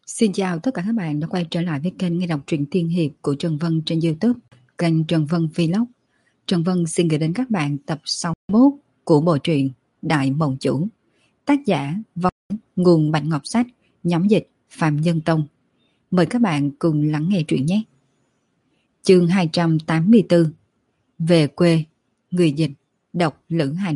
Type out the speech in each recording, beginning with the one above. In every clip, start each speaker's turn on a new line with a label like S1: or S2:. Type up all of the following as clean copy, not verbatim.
S1: Xin chào tất cả các bạn đã quay trở lại với kênh nghe đọc truyện tiên hiệp của Trần Vân trên YouTube, kênh Trần Vân Vlog. Trần Vân xin gửi đến các bạn tập 61 của bộ truyện Đại Mộng Chủ, tác giả Vong, nguồn Bạch Ngọc Sách, nhóm dịch Phạm Nhân Tông. Mời các bạn cùng lắng nghe truyện nhé. Chương 284, Về quê, người dịch đọc Lữ Hành.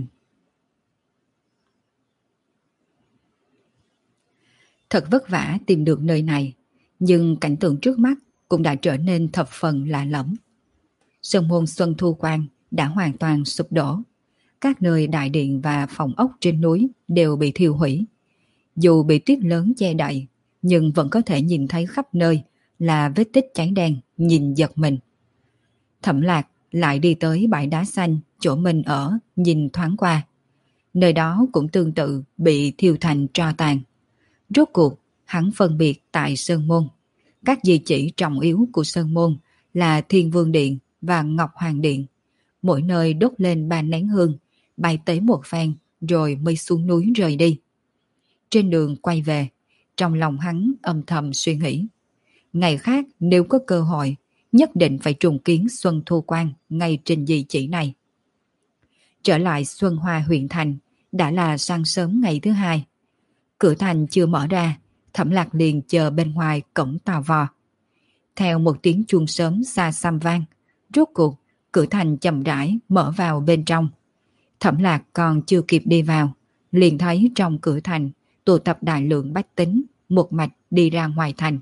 S1: Thật vất vả tìm được nơi này, nhưng cảnh tượng trước mắt cũng đã trở nên thập phần lạ lẫm. Sơn môn Xuân Thu Quan đã hoàn toàn sụp đổ. Các nơi đại điện và phòng ốc trên núi đều bị thiêu hủy. Dù bị tuyết lớn che đậy, nhưng vẫn có thể nhìn thấy khắp nơi là vết tích cháy đen, nhìn giật mình. Thẩm Lạc lại đi tới bãi đá xanh chỗ mình ở, nhìn thoáng qua. Nơi đó cũng tương tự bị thiêu thành tro tàn. Rốt cuộc, hắn phân biệt tại Sơn Môn. Các di chỉ trọng yếu của Sơn Môn là Thiên Vương Điện và Ngọc Hoàng Điện. Mỗi nơi đốt lên 3 nén hương, bày tế một phen rồi mới xuống núi rời đi. Trên đường quay về, trong lòng hắn âm thầm suy nghĩ. Ngày khác nếu có cơ hội, nhất định phải trùng kiến Xuân Thu Quan ngay trên di chỉ này. Trở lại Xuân Hoa huyện thành, đã là sáng sớm ngày thứ hai. Cửa thành chưa mở ra, Thẩm Lạc liền chờ bên ngoài cổng tò vò. Theo một tiếng chuông sớm xa xăm vang, rốt cuộc cửa thành chậm rãi mở vào bên trong. Thẩm Lạc còn chưa kịp đi vào, liền thấy trong cửa thành tụ tập đại lượng bách tính, một mạch đi ra ngoài thành.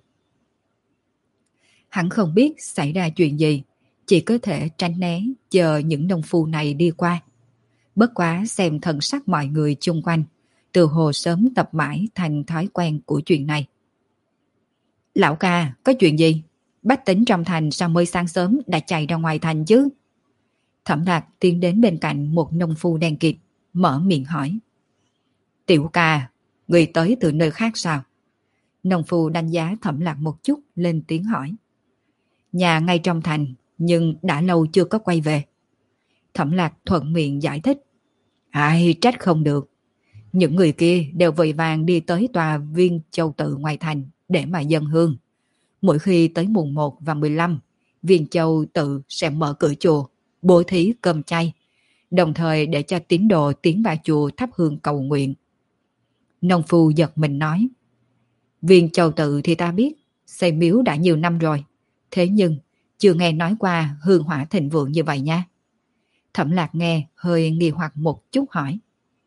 S1: Hắn không biết xảy ra chuyện gì, chỉ có thể tránh né chờ những nông phu này đi qua. Bất quá xem thần sắc mọi người chung quanh, từ hồ sớm tập mãi thành thói quen của chuyện này. Lão ca, có chuyện gì? Bách tính trong thành sao mới sáng sớm đã chạy ra ngoài thành chứ? Thẩm Lạc tiến đến bên cạnh một nông phu đen kịt, mở miệng hỏi. Tiểu ca, người tới từ nơi khác sao? Nông phu đánh giá Thẩm Lạc một chút, lên tiếng hỏi. Nhà ngay trong thành, nhưng đã lâu chưa có quay về. Thẩm Lạc thuận miệng giải thích. Ai trách không được. Những người kia đều vội vàng đi tới tòa Viên Châu Tự ngoài thành để mà dâng hương. Mỗi khi tới mùng 1 và 15, Viên Châu Tự sẽ mở cửa chùa, bố thí cơm chay, đồng thời để cho tín đồ tiến vào chùa thắp hương cầu nguyện. Nông phu giật mình nói. Viên Châu Tự thì ta biết, xây miếu đã nhiều năm rồi, thế nhưng chưa nghe nói qua hương hỏa thịnh vượng như vậy nha. Thẩm Lạc nghe hơi nghi hoặc một chút hỏi.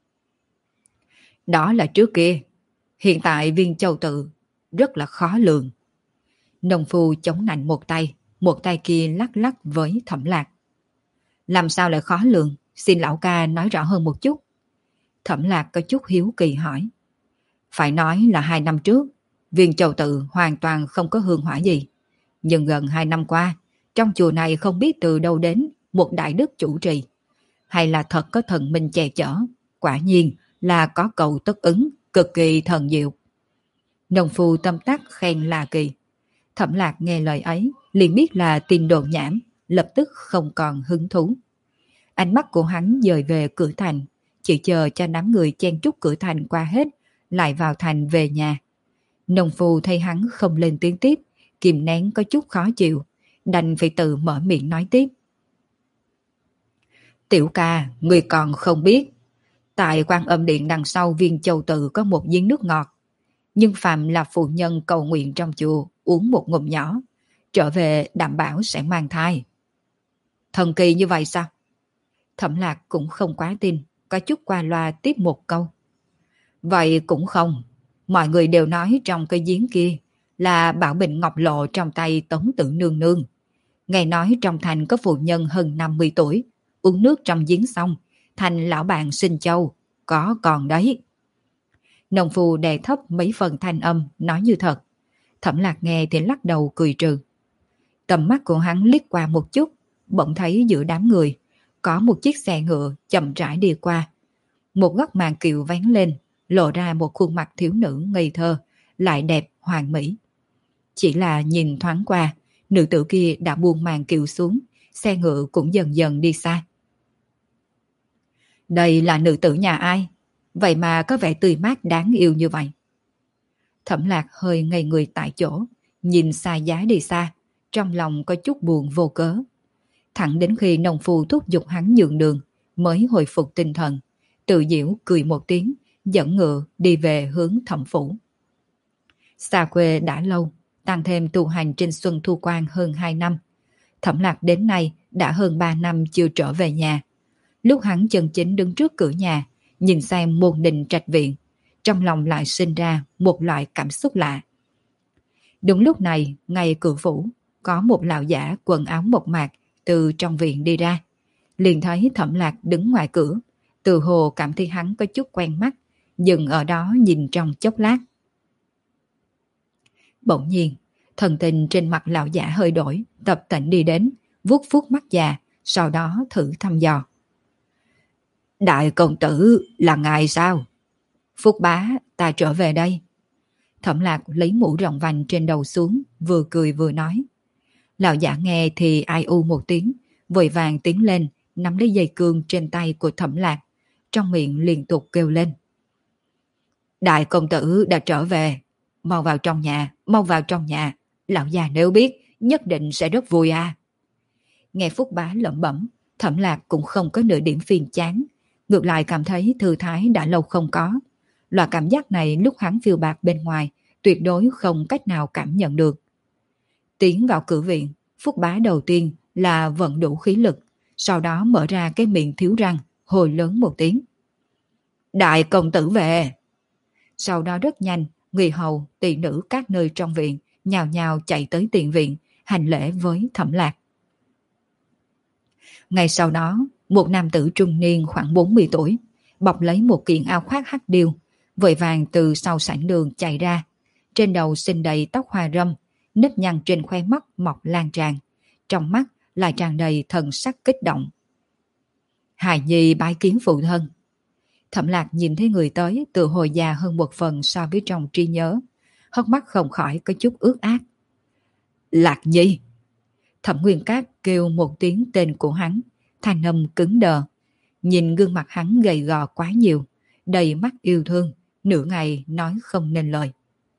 S1: Đó là trước kia, hiện tại Viên Châu Tự rất là khó lường. Nông phu chống nạnh một tay kia lắc lắc với Thẩm Lạc. Làm sao lại khó lường, xin lão ca nói rõ hơn một chút. Thẩm Lạc có chút hiếu kỳ hỏi. Phải nói là 2 năm trước, Viên Châu Tự hoàn toàn không có hương hỏa gì. Nhưng gần 2 năm qua, trong chùa này không biết từ đâu đến một đại đức chủ trì. Hay là thật có thần minh che chở, quả nhiên là có cầu tất ứng, cực kỳ thần diệu. Nông phu tâm đắc khen là kỳ. Thẩm Lạc nghe lời ấy, liền biết là tin đồn nhảm, lập tức không còn hứng thú. Ánh mắt của hắn dời về cửa thành, chỉ chờ cho đám người chen chúc cửa thành qua hết, lại vào thành về nhà. Nông phu thấy hắn không lên tiếng tiếp, kìm nén có chút khó chịu, đành phải tự mở miệng nói tiếp. Tiểu ca, người còn không biết, tại Quan Âm Điện đằng sau Viên Châu Tự có một giếng nước ngọt. Nhưng phàm là phụ nhân cầu nguyện trong chùa uống một ngụm nhỏ, trở về đảm bảo sẽ mang thai. Thần kỳ như vậy sao? Thẩm Lạc cũng không quá tin, có chút qua loa tiếp một câu. Vậy cũng không, mọi người đều nói trong cái giếng kia là bảo bình ngọc lộ trong tay Tống Tử Nương Nương. Nghe nói trong thành có phụ nhân hơn 50 tuổi, uống nước trong giếng xong, thành lão bạn sinh châu, có còn đấy. Nông phu đè thấp mấy phần thanh âm, nói như thật. Thẩm Lạc nghe thì lắc đầu cười trừ. Tầm mắt của hắn liếc qua một chút, bỗng thấy giữa đám người có một chiếc xe ngựa chậm rãi đi qua. Một góc màn kiệu vén lên, lộ ra một khuôn mặt thiếu nữ ngây thơ, lại đẹp hoàn mỹ. Chỉ là nhìn thoáng qua, nữ tử kia đã buông màn kiệu xuống, xe ngựa cũng dần dần đi xa. Đây là nữ tử nhà ai? Vậy mà có vẻ tươi mát đáng yêu như vậy. Thẩm Lạc hơi ngây người tại chỗ, nhìn xa giá đi xa, trong lòng có chút buồn vô cớ. Thẳng đến khi nông phu thúc giục hắn nhường đường, mới hồi phục tinh thần, tự giễu cười một tiếng, dẫn ngựa đi về hướng Thẩm phủ. Xa quê đã lâu, tăng thêm tu hành trên Xuân Thu Quan hơn 2 năm. Thẩm Lạc đến nay đã hơn 3 năm chưa trở về nhà. Lúc hắn chân chính đứng trước cửa nhà, nhìn xem môn đình trạch viện, trong lòng lại sinh ra một loại cảm xúc lạ. Đúng lúc này, ngay cửa phủ, có một lão giả quần áo mộc mạc từ trong viện đi ra. Liền thấy Thẩm Lạc đứng ngoài cửa, từ hồ cảm thấy hắn có chút quen mắt, dừng ở đó nhìn trong chốc lát. Bỗng nhiên, thần tình trên mặt lão giả hơi đổi, tập tễnh đi đến, vuốt vuốt mắt già, sau đó thử thăm dò. Đại công tử là ngài sao? Phúc bá, ta trở về đây. Thẩm Lạc lấy mũ rộng vành trên đầu xuống, vừa cười vừa nói. Lão giả nghe thì ai u một tiếng, vội vàng tiến lên, nắm lấy dây cương trên tay của Thẩm Lạc, trong miệng liên tục kêu lên. Đại công tử đã trở về, mau vào trong nhà, mau vào trong nhà, lão già nếu biết, nhất định sẽ rất vui à. Nghe Phúc bá lẩm bẩm, Thẩm Lạc cũng không có nửa điểm phiền chán, ngược lại cảm thấy thư thái đã lâu không có. Loại cảm giác này lúc hắn phiêu bạt bên ngoài, tuyệt đối không cách nào cảm nhận được. Tiến vào cửa viện, Phúc bá đầu tiên là vận đủ khí lực, sau đó mở ra cái miệng thiếu răng, hồi lớn một tiếng. Đại công tử về! Sau đó rất nhanh, người hầu, tỳ nữ các nơi trong viện, nhào nhào chạy tới tiền viện, hành lễ với Thẩm Lạc. Ngay sau đó, một nam tử trung niên khoảng 40 tuổi, bọc lấy một kiện áo khoác hắc điêu, vội vàng từ sau sảnh đường chạy ra. Trên đầu xinh đầy tóc hoa râm, nếp nhăn trên khóe mắt mọc lan tràn, trong mắt lại tràn đầy thần sắc kích động. Hài nhi bái kiến phụ thân. Thẩm Lạc nhìn thấy người tới từ hồi già hơn một phần so với trong trí nhớ, hốc mắt không khỏi có chút ướt át. Lạc nhi! Thẩm Nguyên Cát kêu một tiếng tên của hắn, thanh âm cứng đờ. Nhìn gương mặt hắn gầy gò quá nhiều, đầy mắt yêu thương, nửa ngày nói không nên lời.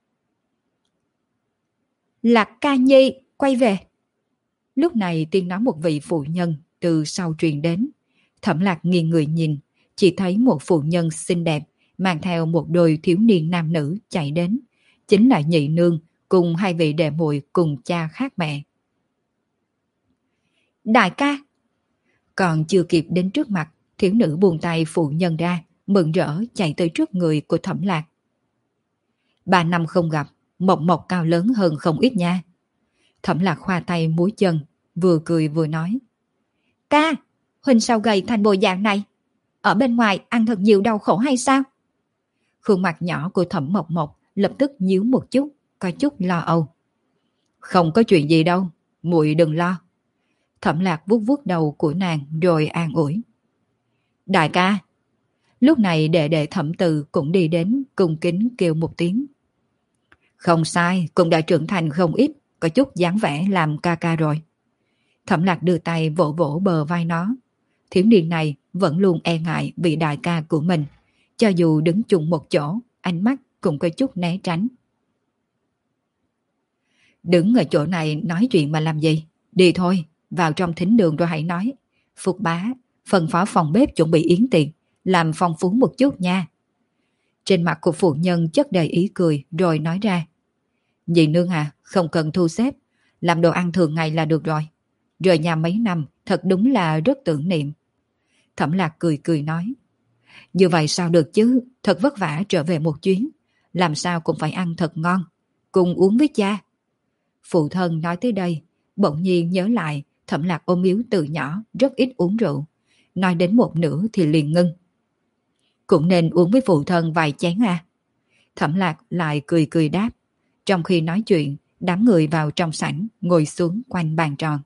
S1: Lạc ca nhi, quay về! Lúc này tiếng nói một vị phụ nhân từ sau truyền đến. Thẩm Lạc nghiêng người nhìn, chỉ thấy một phụ nhân xinh đẹp, mang theo một đôi thiếu niên nam nữ chạy đến. Chính là nhị nương cùng hai vị đệ muội cùng cha khác mẹ. Đại ca! Còn chưa kịp đến trước mặt, thiếu nữ buông tay phụ nhân ra, mừng rỡ chạy tới trước người của Thẩm Lạc. 3 năm không gặp, mộc mộc cao lớn hơn không ít nha. Thẩm Lạc khoa tay múi chân, vừa cười vừa nói. Ca, huynh sao gầy thành bộ dạng này? Ở bên ngoài ăn thật nhiều đau khổ hay sao? Khuôn mặt nhỏ của Thẩm Mộc Mộc lập tức nhíu một chút, có chút lo âu. Không có chuyện gì đâu, muội đừng lo. Thẩm Lạc vuốt vuốt đầu của nàng rồi an ủi. Đại ca! Lúc này đệ đệ Thẩm Từ cũng đi đến cung kính kêu một tiếng. Không sai, cũng đã trưởng thành không ít, có chút dáng vẻ làm ca ca rồi. Thẩm Lạc đưa tay vỗ vỗ bờ vai nó. Thiếu niên này vẫn luôn e ngại vị đại ca của mình, cho dù đứng chung một chỗ, ánh mắt cũng có chút né tránh. Đứng ở chỗ này nói chuyện mà làm gì? Đi thôi, vào trong thính đường rồi hãy nói. Phục bá, phân phó phòng bếp chuẩn bị yến tiệc, làm phong phú một chút nha. Trên mặt của phụ nhân chất đầy ý cười rồi nói ra. Dì nương à, không cần thu xếp, làm đồ ăn thường ngày là được rồi. Rời nhà mấy năm, thật đúng là rất tưởng niệm. Thẩm Lạc cười cười nói. Như vậy sao được chứ, thật vất vả trở về một chuyến, làm sao cũng phải ăn thật ngon, cùng uống với cha. Phụ thân nói tới đây, bỗng nhiên nhớ lại Thẩm Lạc ôm yếu từ nhỏ rất ít uống rượu, nói đến một nửa thì liền ngưng. Cũng nên uống với phụ thân vài chén à. Thẩm Lạc lại cười cười đáp. Trong khi nói chuyện, đám người vào trong sảnh ngồi xuống quanh bàn tròn.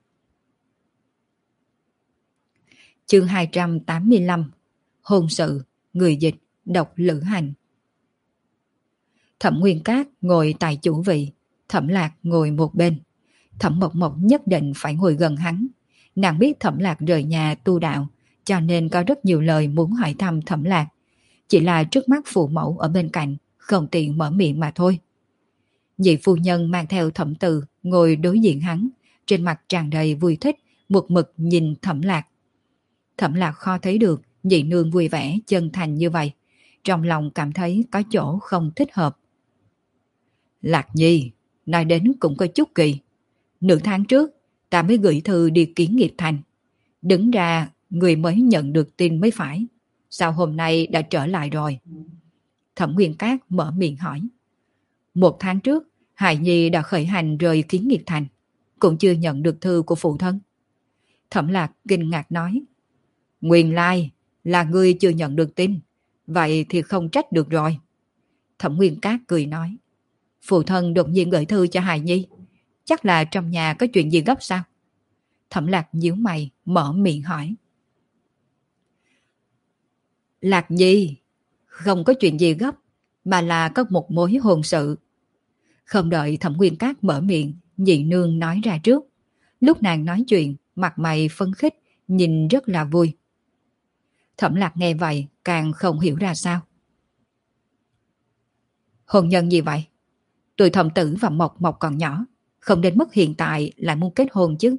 S1: Chương 285. Hôn sự, người dịch, độc lữ hành. Thẩm Nguyên Cát ngồi tại chủ vị, Thẩm Lạc ngồi một bên. Thẩm Mộc Mộc nhất định phải ngồi gần hắn. Nàng biết Thẩm Lạc rời nhà tu đạo, cho nên có rất nhiều lời muốn hỏi thăm Thẩm Lạc. Chỉ là trước mắt phụ mẫu ở bên cạnh, không tiện mở miệng mà thôi. Nhị phu nhân mang theo Thẩm Từ ngồi đối diện hắn, trên mặt tràn đầy vui thích, một mực nhìn Thẩm Lạc. Thẩm Lạc khó thấy được nhị nương vui vẻ chân thành như vậy, trong lòng cảm thấy có chỗ không thích hợp. Lạc Nhi, nói đến cũng có chút kỳ. Nửa tháng trước, ta mới gửi thư đi kiến nghiệp thành. Đứng ra, người mới nhận được tin mới phải. Sao hôm nay đã trở lại rồi? Thẩm Nguyên Cát mở miệng hỏi. 1 tháng trước, Hải Nhi đã khởi hành rời kiến nghiệp thành, cũng chưa nhận được thư của phụ thân. Thẩm Lạc kinh ngạc nói. Nguyên lai là ngươi chưa nhận được tin, vậy thì không trách được rồi. Thẩm Nguyên Cát cười nói. Phụ thân đột nhiên gửi thư cho Hải Nhi, chắc là trong nhà có chuyện gì gấp sao? Thẩm Lạc nhíu mày, mở miệng hỏi. Lạc Nhi, không có chuyện gì gấp, mà là có một mối hôn sự. Không đợi Thẩm Nguyên Cát mở miệng, nhị nương nói ra trước. Lúc nàng nói chuyện, mặt mày phấn khích, nhìn rất là vui. Thẩm Lạc nghe vậy, càng không hiểu ra sao. Hôn nhân gì vậy? Tuổi Thẩm Tử và Mộc Mộc còn nhỏ, không đến mức hiện tại lại muốn kết hôn chứ.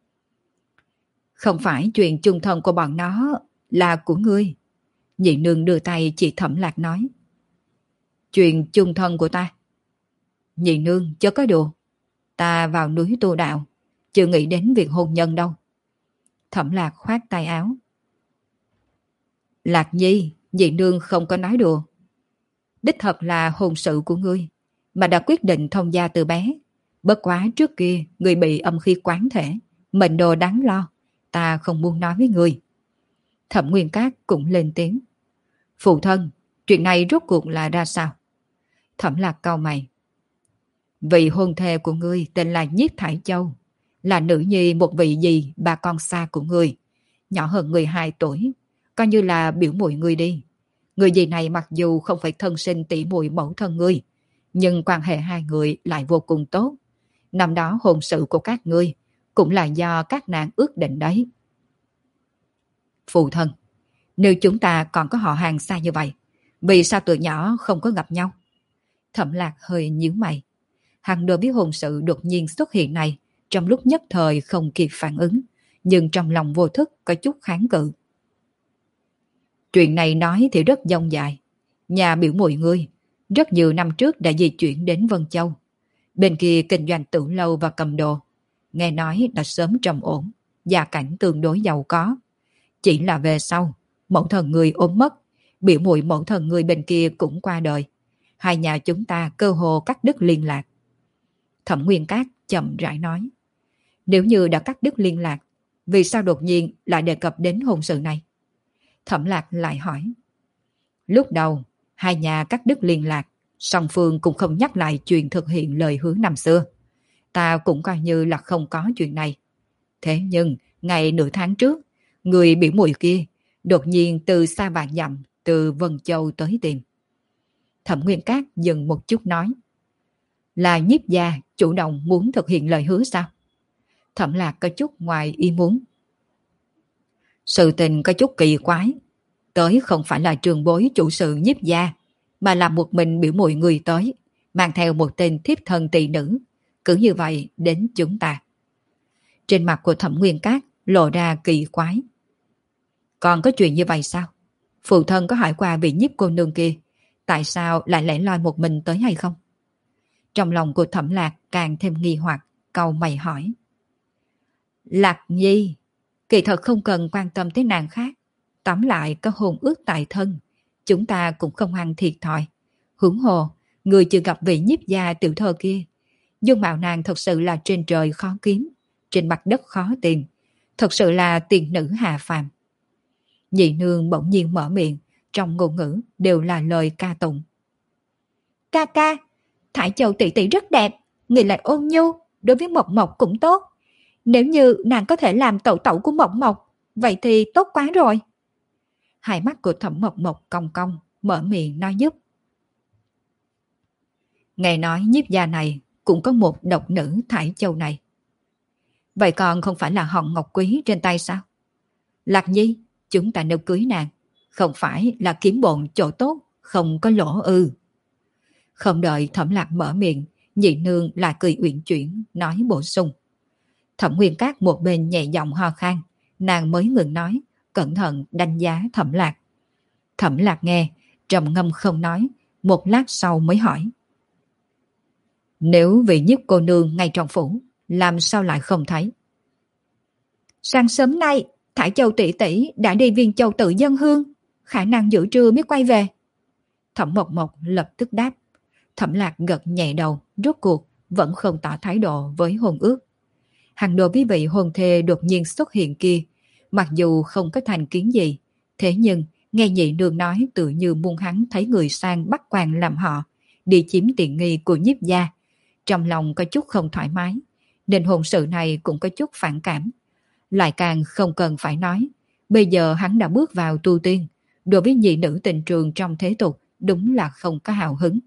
S1: Không phải chuyện chung thân của bọn nó, là của ngươi. Nhị nương đưa tay chỉ Thẩm Lạc nói. Chuyện chung thân của ta? Nhị nương chớ có đùa. Ta vào núi tu đạo, chưa nghĩ đến việc hôn nhân đâu. Thẩm Lạc khoát tay áo. Lạc Nhi, nhị nương không có nói đùa. Đích thật là hôn sự của ngươi, mà đã quyết định thông gia từ bé. Bất quá trước kia, ngươi bị âm khí quán thể, mệnh đồ đáng lo. Ta không muốn nói với ngươi. Thẩm Nguyên Cát cũng lên tiếng. Phụ thân, chuyện này rốt cuộc là ra sao? Thẩm Lạc cau mày. Vị hôn thê của ngươi tên là Nhiếp Thải Châu, là nữ nhi một vị dì bà con xa của ngươi, nhỏ hơn ngươi 2 tuổi, coi như là biểu muội ngươi đi. Người dì này mặc dù không phải thân sinh tỷ muội mẫu thân ngươi, nhưng quan hệ hai người lại vô cùng tốt. Năm đó hôn sự của các ngươi cũng là do các nàng ước định đấy. Phụ thân, nếu chúng ta còn có họ hàng xa như vậy, vì sao từ nhỏ không có gặp nhau? Thẩm Lạc hơi nhíu mày. Hắn đối với hôn sự đột nhiên xuất hiện này, trong lúc nhất thời không kịp phản ứng, nhưng trong lòng vô thức có chút kháng cự. Chuyện này nói thì rất dông dài. Nhà biểu muội ngươi rất nhiều năm trước đã di chuyển đến Vân Châu. Bên kia kinh doanh tử lâu và cầm đồ, nghe nói đã sớm trầm ổn, gia cảnh tương đối giàu có. Chỉ là về sau, mẫu thần người ốm mất, biểu muội mẫu thần người bên kia cũng qua đời. Hai nhà chúng ta cơ hồ cắt đứt liên lạc. Thẩm Nguyên Cát chậm rãi nói. Nếu như đã cắt đứt liên lạc, vì sao đột nhiên lại đề cập đến hôn sự này? Thẩm Lạc lại hỏi. Lúc đầu, hai nhà cắt đứt liên lạc, song phương cũng không nhắc lại chuyện thực hiện lời hứa năm xưa. Ta cũng coi như là không có chuyện này. Thế nhưng, ngày nửa tháng trước, người biểu muội kia đột nhiên từ xa vạn dặm, từ Vân Châu tới tìm. Thẩm Nguyên Cát dừng một chút nói. Là Nhiếp gia chủ động muốn thực hiện lời hứa sao? Thẩm Lạc có chút ngoài ý muốn. Sự tình có chút kỳ quái. Tới không phải là trường bối chủ sự Nhiếp gia, mà là một mình biểu muội người tới, mang theo một tên thiếp thân tỳ nữ. Cứ như vậy đến chúng ta. Trên mặt của Thẩm Nguyên Cát lộ ra kỳ quái. Còn có chuyện như vậy sao? Phụ thân có hỏi qua vị Nhiếp cô nương kia, tại sao lại lẻ loi một mình tới hay không? Trong lòng của Thẩm Lạc càng thêm nghi hoặc, cau mày hỏi. Lạc Nhi, kỳ thật không cần quan tâm tới nàng khác. Tóm lại có hôn ước tại thân, chúng ta cũng không ăn thiệt thòi. Huống hồ, người chưa gặp vị Nhiếp gia tiểu thơ kia. Dương mạo nàng thật sự là trên trời khó kiếm, trên mặt đất khó tìm. Thật sự là tiền nữ hạ phàm. Nhị nương bỗng nhiên mở miệng, trong ngôn ngữ đều là lời ca tụng. Ca ca, Thải Châu tỷ tỷ rất đẹp, người lại ôn nhu, đối với Mộc Mộc cũng tốt. Nếu như nàng có thể làm tẩu tẩu của Mộc Mộc, vậy thì tốt quá rồi. Hai mắt của Thẩm Mộc Mộc cong cong, mở miệng nói giúp. Nghe nói Nhiếp gia này cũng có một độc nữ Thải Châu này. Vậy còn không phải là hòn ngọc quý trên tay sao? Lạc Nhi, chúng ta nếu cưới nàng, không phải là kiếm bộn chỗ tốt, không có lỗ ư? Không đợi Thẩm Lạc mở miệng, nhị nương lại cười uyển chuyển, nói bổ sung. Thẩm Nguyên Cát một bên nhẹ giọng ho khan, nàng mới ngừng nói, cẩn thận đánh giá Thẩm Lạc. Thẩm Lạc nghe, trầm ngâm không nói, một lát sau mới hỏi. Nếu vị Nhiếp cô nương ngay trong phủ, làm sao lại không thấy? Sáng sớm nay, Thải Châu tỷ tỷ đã đi Viên Châu tự dân hương, khả năng giữa trưa mới quay về. Thẩm Mộc Mộc lập tức đáp. Thẩm Lạc gật nhẹ đầu, rốt cuộc vẫn không tỏ thái độ với hôn ước. Hàng đồ với vị hôn thê đột nhiên xuất hiện kia, mặc dù không có thành kiến gì, thế nhưng nghe nhị nương nói tự như muốn hắn thấy người sang bắt quan làm họ, đi chiếm tiện nghi của Nhiếp gia. Trong lòng có chút không thoải mái, nên hôn sự này cũng có chút phản cảm. Lại càng không cần phải nói, bây giờ hắn đã bước vào tu tiên, đối với nhị nữ tình trường trong thế tục đúng là không có hào hứng.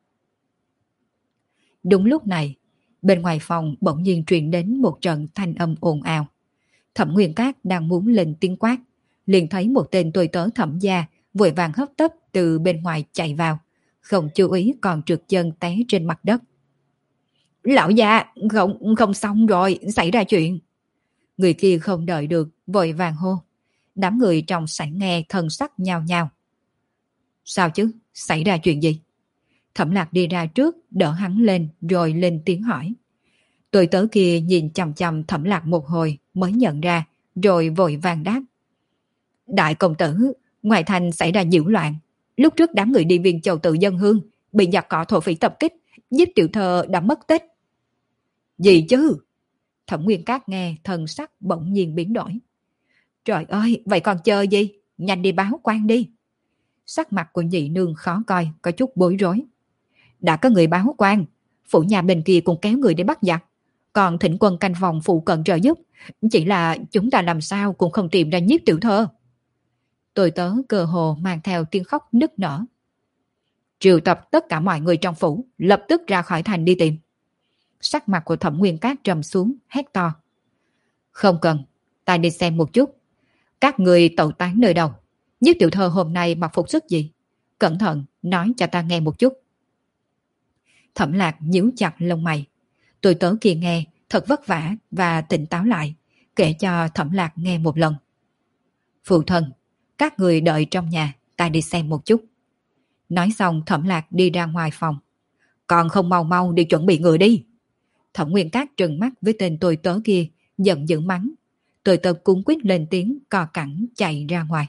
S1: Đúng lúc này, bên ngoài phòng bỗng nhiên truyền đến một trận thanh âm ồn ào. Thẩm Nguyên Cát đang muốn lên tiếng quát, liền thấy một tên tôi tớ Thẩm gia vội vàng hấp tấp từ bên ngoài chạy vào, không chú ý còn trượt chân té trên mặt đất. Lão già, không xong rồi, xảy ra chuyện. Người kia không đợi được, vội vàng hô. Đám người trong sảnh nghe thần sắc nhao nhao. Sao chứ, xảy ra chuyện gì? Thẩm Lạc đi ra trước, đỡ hắn lên rồi lên tiếng hỏi. Tôi tớ kia nhìn chằm chằm Thẩm Lạc một hồi mới nhận ra, rồi vội vàng đáp. Đại công tử, ngoài thành xảy ra nhiễu loạn. Lúc trước đám người đi Viên Châu tự dân hương, bị giặc cỏ thổ phỉ tập kích, Nhiếp tiểu thơ đã mất tích. Gì chứ? Thẩm Nguyên Cát nghe thần sắc bỗng nhiên biến đổi. Trời ơi, vậy còn chờ gì? Nhanh đi báo quan đi. Sắc mặt của nhị nương khó coi, có chút bối rối. Đã có người báo quan, phủ nhà bên kia cũng kéo người để bắt giặc. Còn thỉnh quân canh phòng phụ cận trợ giúp. Chỉ là chúng ta làm sao cũng không tìm ra Nhiếp tiểu thơ. Tôi tớ cơ hồ mang theo tiếng khóc nức nở. Triệu tập tất cả mọi người trong phủ, lập tức ra khỏi thành đi tìm. Sắc mặt của Thẩm Nguyên Cát trầm xuống, hét to. Không cần, ta đi xem một chút. Các người tẩu tán nơi đâu? Nhiếp tiểu thơ hôm nay mặc phục sức gì? Cẩn thận, nói cho ta nghe một chút. Thẩm Lạc nhíu chặt lông mày. Tôi tớ kia nghe, thật vất vả và tỉnh táo lại, kể cho Thẩm Lạc nghe một lần. Phụ thân, các người đợi trong nhà, ta đi xem một chút. Nói xong Thẩm Lạc đi ra ngoài phòng. Còn không mau mau đi chuẩn bị người đi. Thẩm Nguyên Cát trừng mắt với tên tôi tớ kia, giận dữ mắng. Tôi tớ cuống quýt lên tiếng, cò cẳng chạy ra ngoài.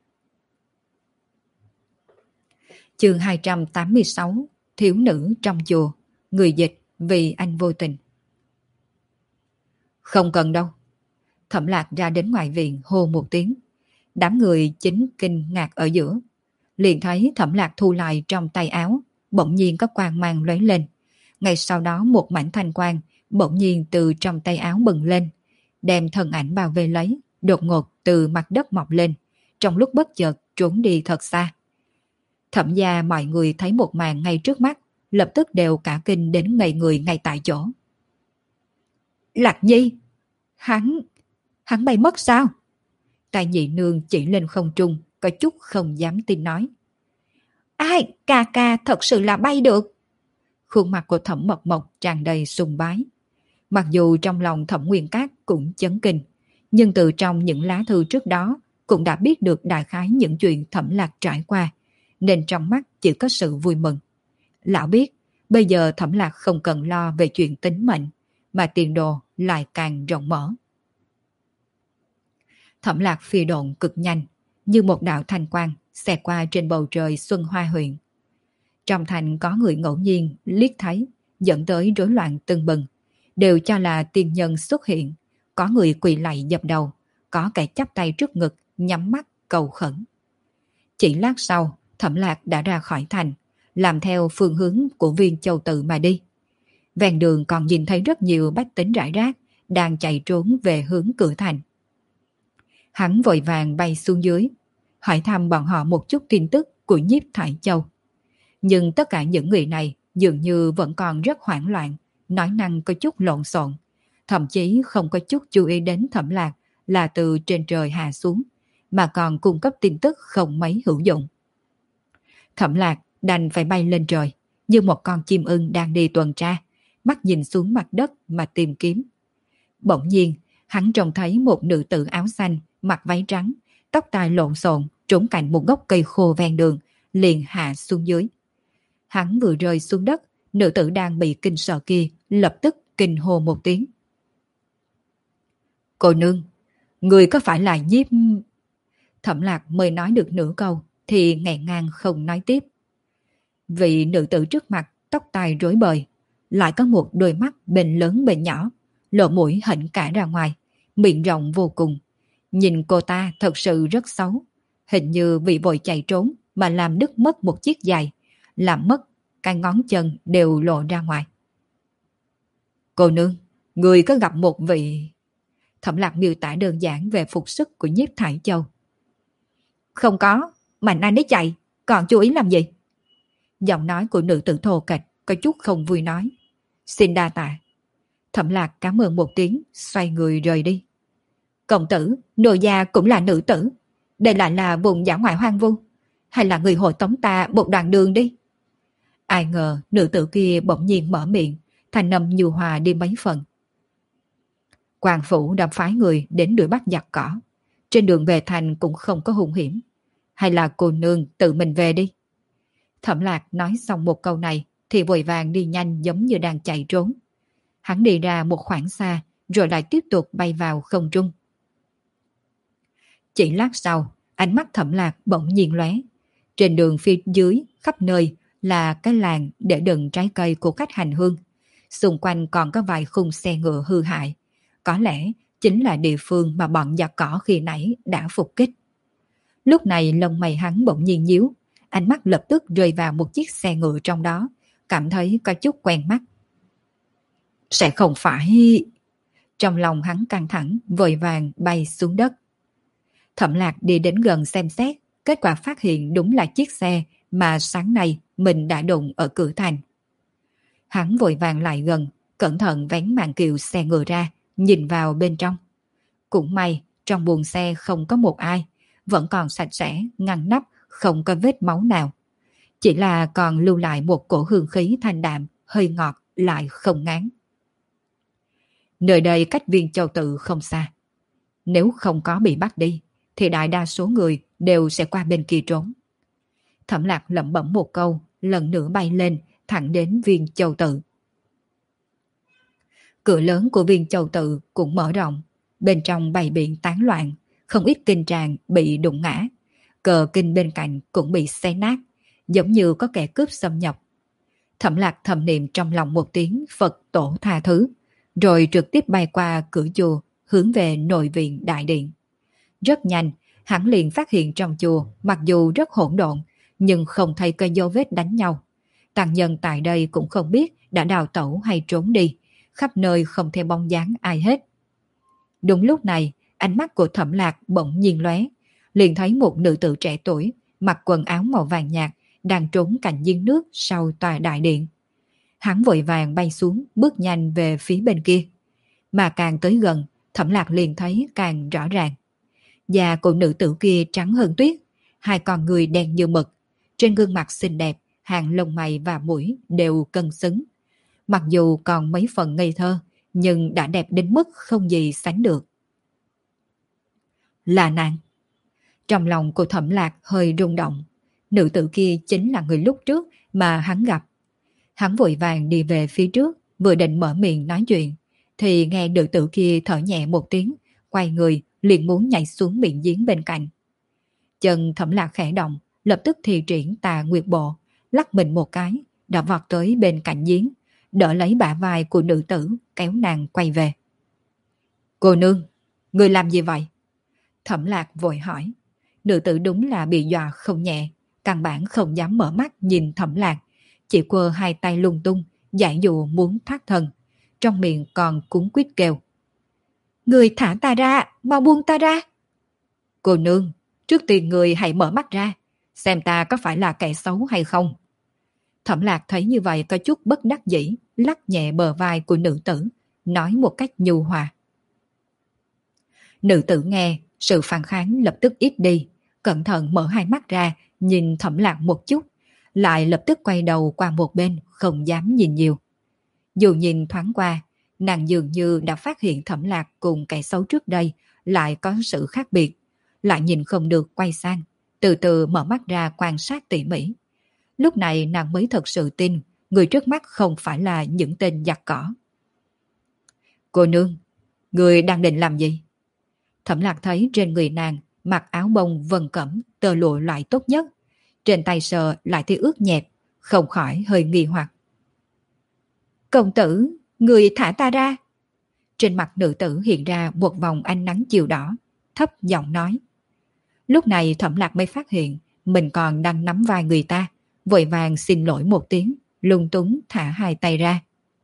S1: Chương 286, thiếu nữ trong chùa, người dịch vì anh vô tình. Không cần đâu. Thẩm Lạc ra đến ngoài viện hô một tiếng. Đám người chính kinh ngạc ở giữa. Liền thấy Thẩm Lạc thu lại trong tay áo, bỗng nhiên có quang mang lóe lên. Ngay sau đó một mảnh thanh quang bỗng nhiên từ trong tay áo bừng lên, đem thân ảnh bao vây lấy, đột ngột từ mặt đất mọc lên, trong lúc bất chợt trốn đi thật xa. Thẩm gia mọi người thấy một màn ngay trước mắt, lập tức đều cả kinh đến ngây người ngay tại chỗ. Lạc Nhi, hắn bay mất sao? Tài nhị nương chỉ lên không trung, có chút không dám tin nói. Ai, ca ca thật sự là bay được. Khuôn mặt của Thẩm Mộc Mộc tràn đầy sùng bái. Mặc dù trong lòng Thẩm Nguyên Cát cũng chấn kinh, nhưng từ trong những lá thư trước đó cũng đã biết được đại khái những chuyện Thẩm Lạc trải qua, nên trong mắt chỉ có sự vui mừng. Lão biết, bây giờ Thẩm Lạc không cần lo về chuyện tính mệnh, mà tiền đồ lại càng rộng mở. Thẩm Lạc phi độn cực nhanh, như một đạo thanh quang xẹt qua trên bầu trời Xuân Hoa huyện. Trong thành có người ngẫu nhiên liếc thấy, dẫn tới rối loạn tưng bừng, đều cho là tiên nhân xuất hiện. Có người quỳ lạy dập đầu, có kẻ chắp tay trước ngực, nhắm mắt cầu khẩn. Chỉ lát sau, Thẩm Lạc đã ra khỏi thành, làm theo phương hướng của Viên Châu Tự mà đi. Ven đường còn nhìn thấy rất nhiều bách tính rải rác, đang chạy trốn về hướng cửa thành. Hắn vội vàng bay xuống dưới, hỏi thăm bọn họ một chút tin tức của Nhiếp Thải Châu. Nhưng tất cả những người này dường như vẫn còn rất hoảng loạn, nói năng có chút lộn xộn, thậm chí không có chút chú ý đến Thẩm Lạc là từ trên trời hạ xuống, mà còn cung cấp tin tức không mấy hữu dụng. Thẩm Lạc đành phải bay lên trời, như một con chim ưng đang đi tuần tra, mắt nhìn xuống mặt đất mà tìm kiếm. Bỗng nhiên, hắn trông thấy một nữ tử áo xanh, mặc váy trắng, tóc tai lộn xộn, trốn cạnh một gốc cây khô ven đường, liền hạ xuống dưới. Hắn vừa rơi xuống đất, nữ tử đang bị kinh sợ kia lập tức kinh hô một tiếng. Cô nương, người có phải là Nhiếp... Thẩm Lạc mới nói được nửa câu thì nghẹn ngang không nói tiếp. Vị nữ tử trước mặt tóc tai rối bời, lại có một đôi mắt bên lớn bên nhỏ, lỗ mũi hỉnh cả ra ngoài, miệng rộng vô cùng. Nhìn cô ta thật sự rất xấu, hình như vì vội chạy trốn mà làm đứt mất một chiếc giày, làm mất cái ngón chân đều lộ ra ngoài. Cô nương, người có gặp một vị... Thẩm Lạc miêu tả đơn giản về phục sức của Nhiếp Thải Châu. Không có, Mạnh Anh ấy chạy, còn chú ý làm gì? Giọng nói của nữ tử thô kệch có chút không vui nói. Xin đa tạ. Thẩm Lạc cảm ơn một tiếng, xoay người rời đi. Công tử, nô gia cũng là nữ tử. Đây lại là vùng dã ngoại hoang vu. Hay là người hộ tống ta một đoạn đường đi? Ai ngờ nữ tử kia bỗng nhiên mở miệng, thanh âm nhu hòa đi mấy phần. Quan phủ đã phái người đến đuổi bắt giặc cỏ. Trên đường về thành cũng không có hung hiểm. Hay là cô nương tự mình về đi? Thẩm Lạc nói xong một câu này thì vội vàng đi nhanh giống như đang chạy trốn. Hắn đi ra một khoảng xa rồi lại tiếp tục bay vào không trung. Chỉ lát sau, ánh mắt Thẩm Lạc bỗng nhiên lóe. Trên đường phía dưới khắp nơi là cái làng để đựng trái cây của khách hành hương. Xung quanh còn có vài khung xe ngựa hư hại. Có lẽ chính là địa phương mà bọn giặc cỏ khi nãy đã phục kích. Lúc này lông mày hắn bỗng nhiên nhíu, ánh mắt lập tức rơi vào một chiếc xe ngựa trong đó, cảm thấy có chút quen mắt. Sẽ không phải... Trong lòng hắn căng thẳng, vội vàng bay xuống đất. Thẩm Lạc đi đến gần xem xét, kết quả phát hiện đúng là chiếc xe mà sáng nay mình đã đụng ở cửa thành. Hắn vội vàng lại gần, cẩn thận vén màn kiệu xe ngựa ra, nhìn vào bên trong. Cũng may, trong buồng xe không có một ai, vẫn còn sạch sẽ, ngăn nắp, không có vết máu nào. Chỉ là còn lưu lại một cổ hương khí thanh đạm, hơi ngọt, lại không ngán. Nơi đây cách Viên Châu Tự không xa. Nếu không có bị bắt đi, thì đại đa số người đều sẽ qua bên kia trốn. Thẩm Lạc lẩm bẩm một câu, lần nữa bay lên, thẳng đến Viên Châu Tự. Cửa lớn của Viên Châu Tự cũng mở rộng, bên trong bày biện tán loạn, không ít kinh tràng bị đụng ngã. Cờ kinh bên cạnh cũng bị xé nát, giống như có kẻ cướp xâm nhập. Thẩm Lạc thầm niệm trong lòng một tiếng Phật tổ tha thứ, rồi trực tiếp bay qua cửa chùa, hướng về nội viện đại điện. Rất nhanh, hắn liền phát hiện trong chùa mặc dù rất hỗn độn, nhưng không thấy cái dấu vết đánh nhau. Tàn nhân tại đây cũng không biết đã đào tẩu hay trốn đi, khắp nơi không thấy bóng dáng ai hết. Đúng lúc này, ánh mắt của Thẩm Lạc bỗng nhiên lóe, liền thấy một nữ tử trẻ tuổi, mặc quần áo màu vàng nhạt, đang trốn cạnh giếng nước sau tòa đại điện. Hắn vội vàng bay xuống, bước nhanh về phía bên kia. Mà càng tới gần, Thẩm Lạc liền thấy càng rõ ràng. Da của nữ tử kia trắng hơn tuyết, hai con người đen như mực, trên gương mặt xinh đẹp, hàng lông mày và mũi đều cân xứng. Mặc dù còn mấy phần ngây thơ, nhưng đã đẹp đến mức không gì sánh được. Là nàng. Trong lòng của Thẩm Lạc hơi rung động. Nữ tử kia chính là người lúc trước mà hắn gặp. Hắn vội vàng đi về phía trước, vừa định mở miệng nói chuyện, thì nghe nữ tử kia thở nhẹ một tiếng, quay người liền muốn nhảy xuống miệng giếng bên cạnh. Chân Thẩm Lạc khẽ động, lập tức thi triển Tà Nguyệt Bộ, lắc mình một cái, đã vọt tới bên cạnh giếng, đỡ lấy bả vai của nữ tử, kéo nàng quay về. Cô nương, người làm gì vậy? Thẩm Lạc vội hỏi. Nữ tử đúng là bị dọa không nhẹ, căn bản không dám mở mắt nhìn Thẩm Lạc, chỉ quơ hai tay lung tung, giải dụ muốn thoát thân, trong miệng còn cuống quýt kêu. Người thả ta ra, mau buông ta ra. Cô nương, trước tiên người hãy mở mắt ra, xem ta có phải là kẻ xấu hay không. Thẩm Lạc thấy như vậy có chút bất đắc dĩ, lắc nhẹ bờ vai của nữ tử, nói một cách nhu hòa. Nữ tử nghe, sự phản kháng lập tức ít đi, cẩn thận mở hai mắt ra, nhìn Thẩm Lạc một chút, lại lập tức quay đầu qua một bên, không dám nhìn nhiều. Dù nhìn thoáng qua, nàng dường như đã phát hiện Thẩm Lạc cùng kẻ xấu trước đây lại có sự khác biệt, lại nhìn không được quay sang, từ từ mở mắt ra quan sát tỉ mỉ. Lúc này nàng mới thật sự tin người trước mắt không phải là những tên giặc cỏ. Cô nương, người đang định làm gì? Thẩm Lạc thấy trên người nàng mặc áo bông vân cẩm, tơ lụa loại tốt nhất, trên tay sờ lại thấy ướt nhẹp, không khỏi hơi nghi hoặc. Công tử, người thả ta ra. Trên mặt nữ tử hiện ra một vòng ánh nắng chiều đỏ, thấp giọng nói. Lúc này Thẩm Lạc mới phát hiện mình còn đang nắm vai người ta, vội vàng xin lỗi một tiếng, lung túng thả hai tay ra.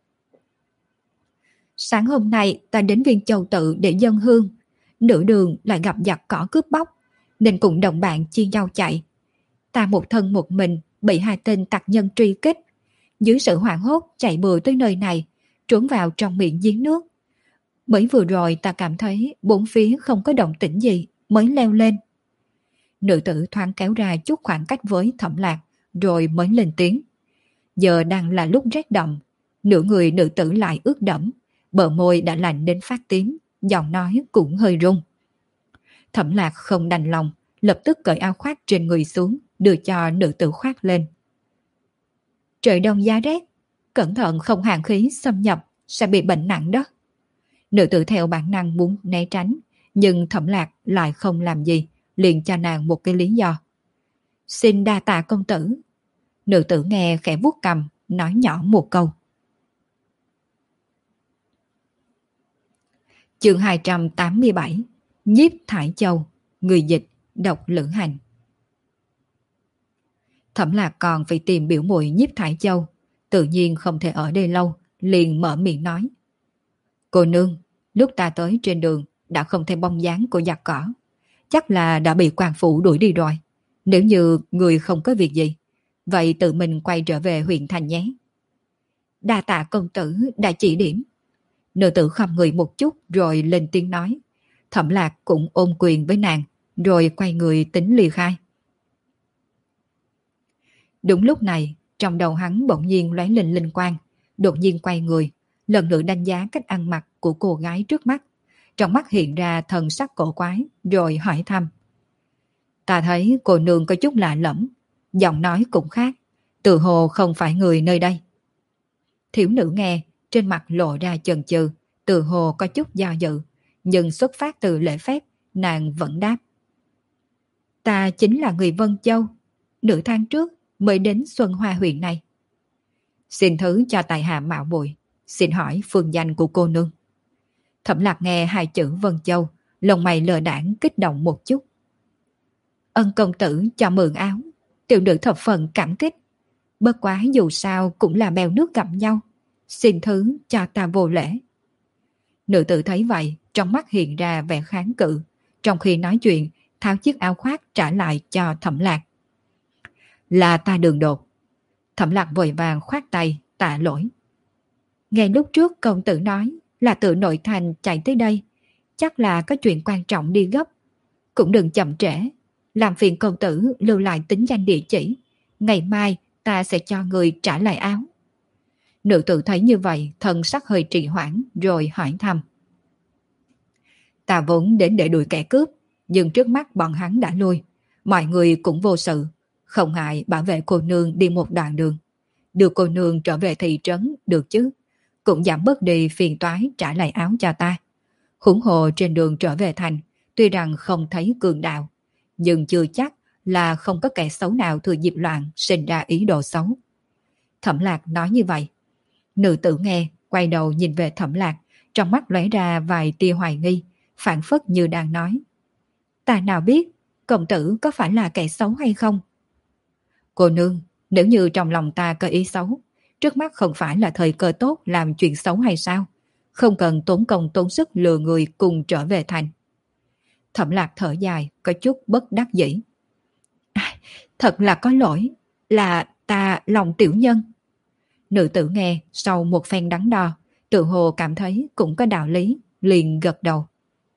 S1: Sáng hôm nay ta đến Viên Châu Tự để dâng hương, nửa đường lại gặp giặc cỏ cướp bóc, nên cùng đồng bạn chia nhau chạy. Ta một thân một mình bị hai tên tặc nhân truy kích, dưới sự hoảng hốt chạy bừa tới nơi này, trốn vào trong miệng giếng nước. Mới vừa rồi ta cảm thấy bốn phía không có động tĩnh gì, mới leo lên. Nữ tử thoáng kéo ra chút khoảng cách với Thẩm Lạc, rồi mới lên tiếng. Giờ đang là lúc rét đậm, nửa người nữ tử lại ướt đẫm, bờ môi đã lạnh đến phát tím, giọng nói cũng hơi run. Thẩm Lạc không đành lòng, lập tức cởi áo khoác trên người xuống, đưa cho nữ tử khoác lên. Trời đông giá rét, cẩn thận không hàn khí xâm nhập, sẽ bị bệnh nặng đó. Nữ tử theo bản năng muốn né tránh, nhưng Thẩm Lạc lại không làm gì, liền cho nàng một cái lý do. Xin đa tạ công tử. Nữ tử nghe khẽ vuốt cằm, nói nhỏ một câu. Chương 287, Nhiếp Thải Châu, người dịch, độc Lữ Hành. Thẩm Lạc còn phải tìm biểu muội Nhiếp Thải Châu, tự nhiên không thể ở đây lâu, liền mở miệng nói. Cô nương, lúc ta tới trên đường đã không thấy bóng dáng của giặc cỏ, chắc là đã bị quan phủ đuổi đi rồi. Nếu như người không có việc gì, vậy tự mình quay trở về huyện thành nhé. Đa tạ công tử đã chỉ điểm. Nữ tử khom người một chút rồi lên tiếng nói. Thẩm Lạc cũng ôm quyền với nàng, rồi quay người tính ly khai. Đúng lúc này, trong đầu hắn bỗng nhiên lóe lên linh quang, đột nhiên quay người, lần nữa đánh giá cách ăn mặc của cô gái trước mắt. Trong mắt hiện ra thần sắc cổ quái, rồi hỏi thăm. Ta thấy cô nương có chút lạ lẫm, giọng nói cũng khác, tự hồ không phải người nơi đây. Thiếu nữ nghe, trên mặt lộ ra chần chừ, tự hồ có chút do dự, nhưng xuất phát từ lễ phép, nàng vẫn đáp. Ta chính là người Vân Châu, nửa tháng trước mới đến Xuân Hoa huyện này. Xin thứ cho tài hạ mạo muội, xin hỏi phương danh của cô nương. Thẩm Lạc nghe hai chữ Vân Châu, lông mày lờ đãng kích động một chút. Ân công tử cho mượn áo, tiểu nữ thập phần cảm kích. Bất quá dù sao cũng là bèo nước gặp nhau, xin thứ cho ta vô lễ. Nữ tử thấy vậy, trong mắt hiện ra vẻ kháng cự, trong khi nói chuyện, tháo chiếc áo khoác trả lại cho Thẩm Lạc. Là ta đường đột. Thẩm Lạc vội vàng khoát tay, tạ lỗi. Nghe lúc trước công tử nói là tự nội thành chạy tới đây, chắc là có chuyện quan trọng đi gấp. Cũng đừng chậm trễ, làm phiền công tử lưu lại tính danh địa chỉ. Ngày mai ta sẽ cho người trả lại áo. Nữ tử thấy như vậy, thân sắc hơi trì hoãn, rồi hỏi thăm. Ta vốn đến để đuổi kẻ cướp, nhưng trước mắt bọn hắn đã lui. Mọi người cũng vô sự, không ngại bảo vệ cô nương đi một đoạn đường. Đưa cô nương trở về thị trấn được chứ, cũng giảm bớt đi phiền toái trả lại áo cho ta. Huống hồ trên đường trở về thành, tuy rằng không thấy cường đạo, nhưng chưa chắc là không có kẻ xấu nào thừa dịp loạn sinh ra ý đồ xấu. Thẩm Lạc nói như vậy. Nữ tử nghe, quay đầu nhìn về Thẩm Lạc, trong mắt lóe ra vài tia hoài nghi, phảng phất như đang nói. Ta nào biết, công tử có phải là kẻ xấu hay không? Cô nương, nếu như trong lòng ta có ý xấu, trước mắt không phải là thời cơ tốt làm chuyện xấu hay sao? Không cần tốn công tốn sức lừa người cùng trở về thành. Thẩm Lạc thở dài, có chút bất đắc dĩ. Thật là có lỗi, là ta lòng tiểu nhân. Nữ tử nghe, sau một phen đắn đo, tự hồ cảm thấy cũng có đạo lý, liền gật đầu.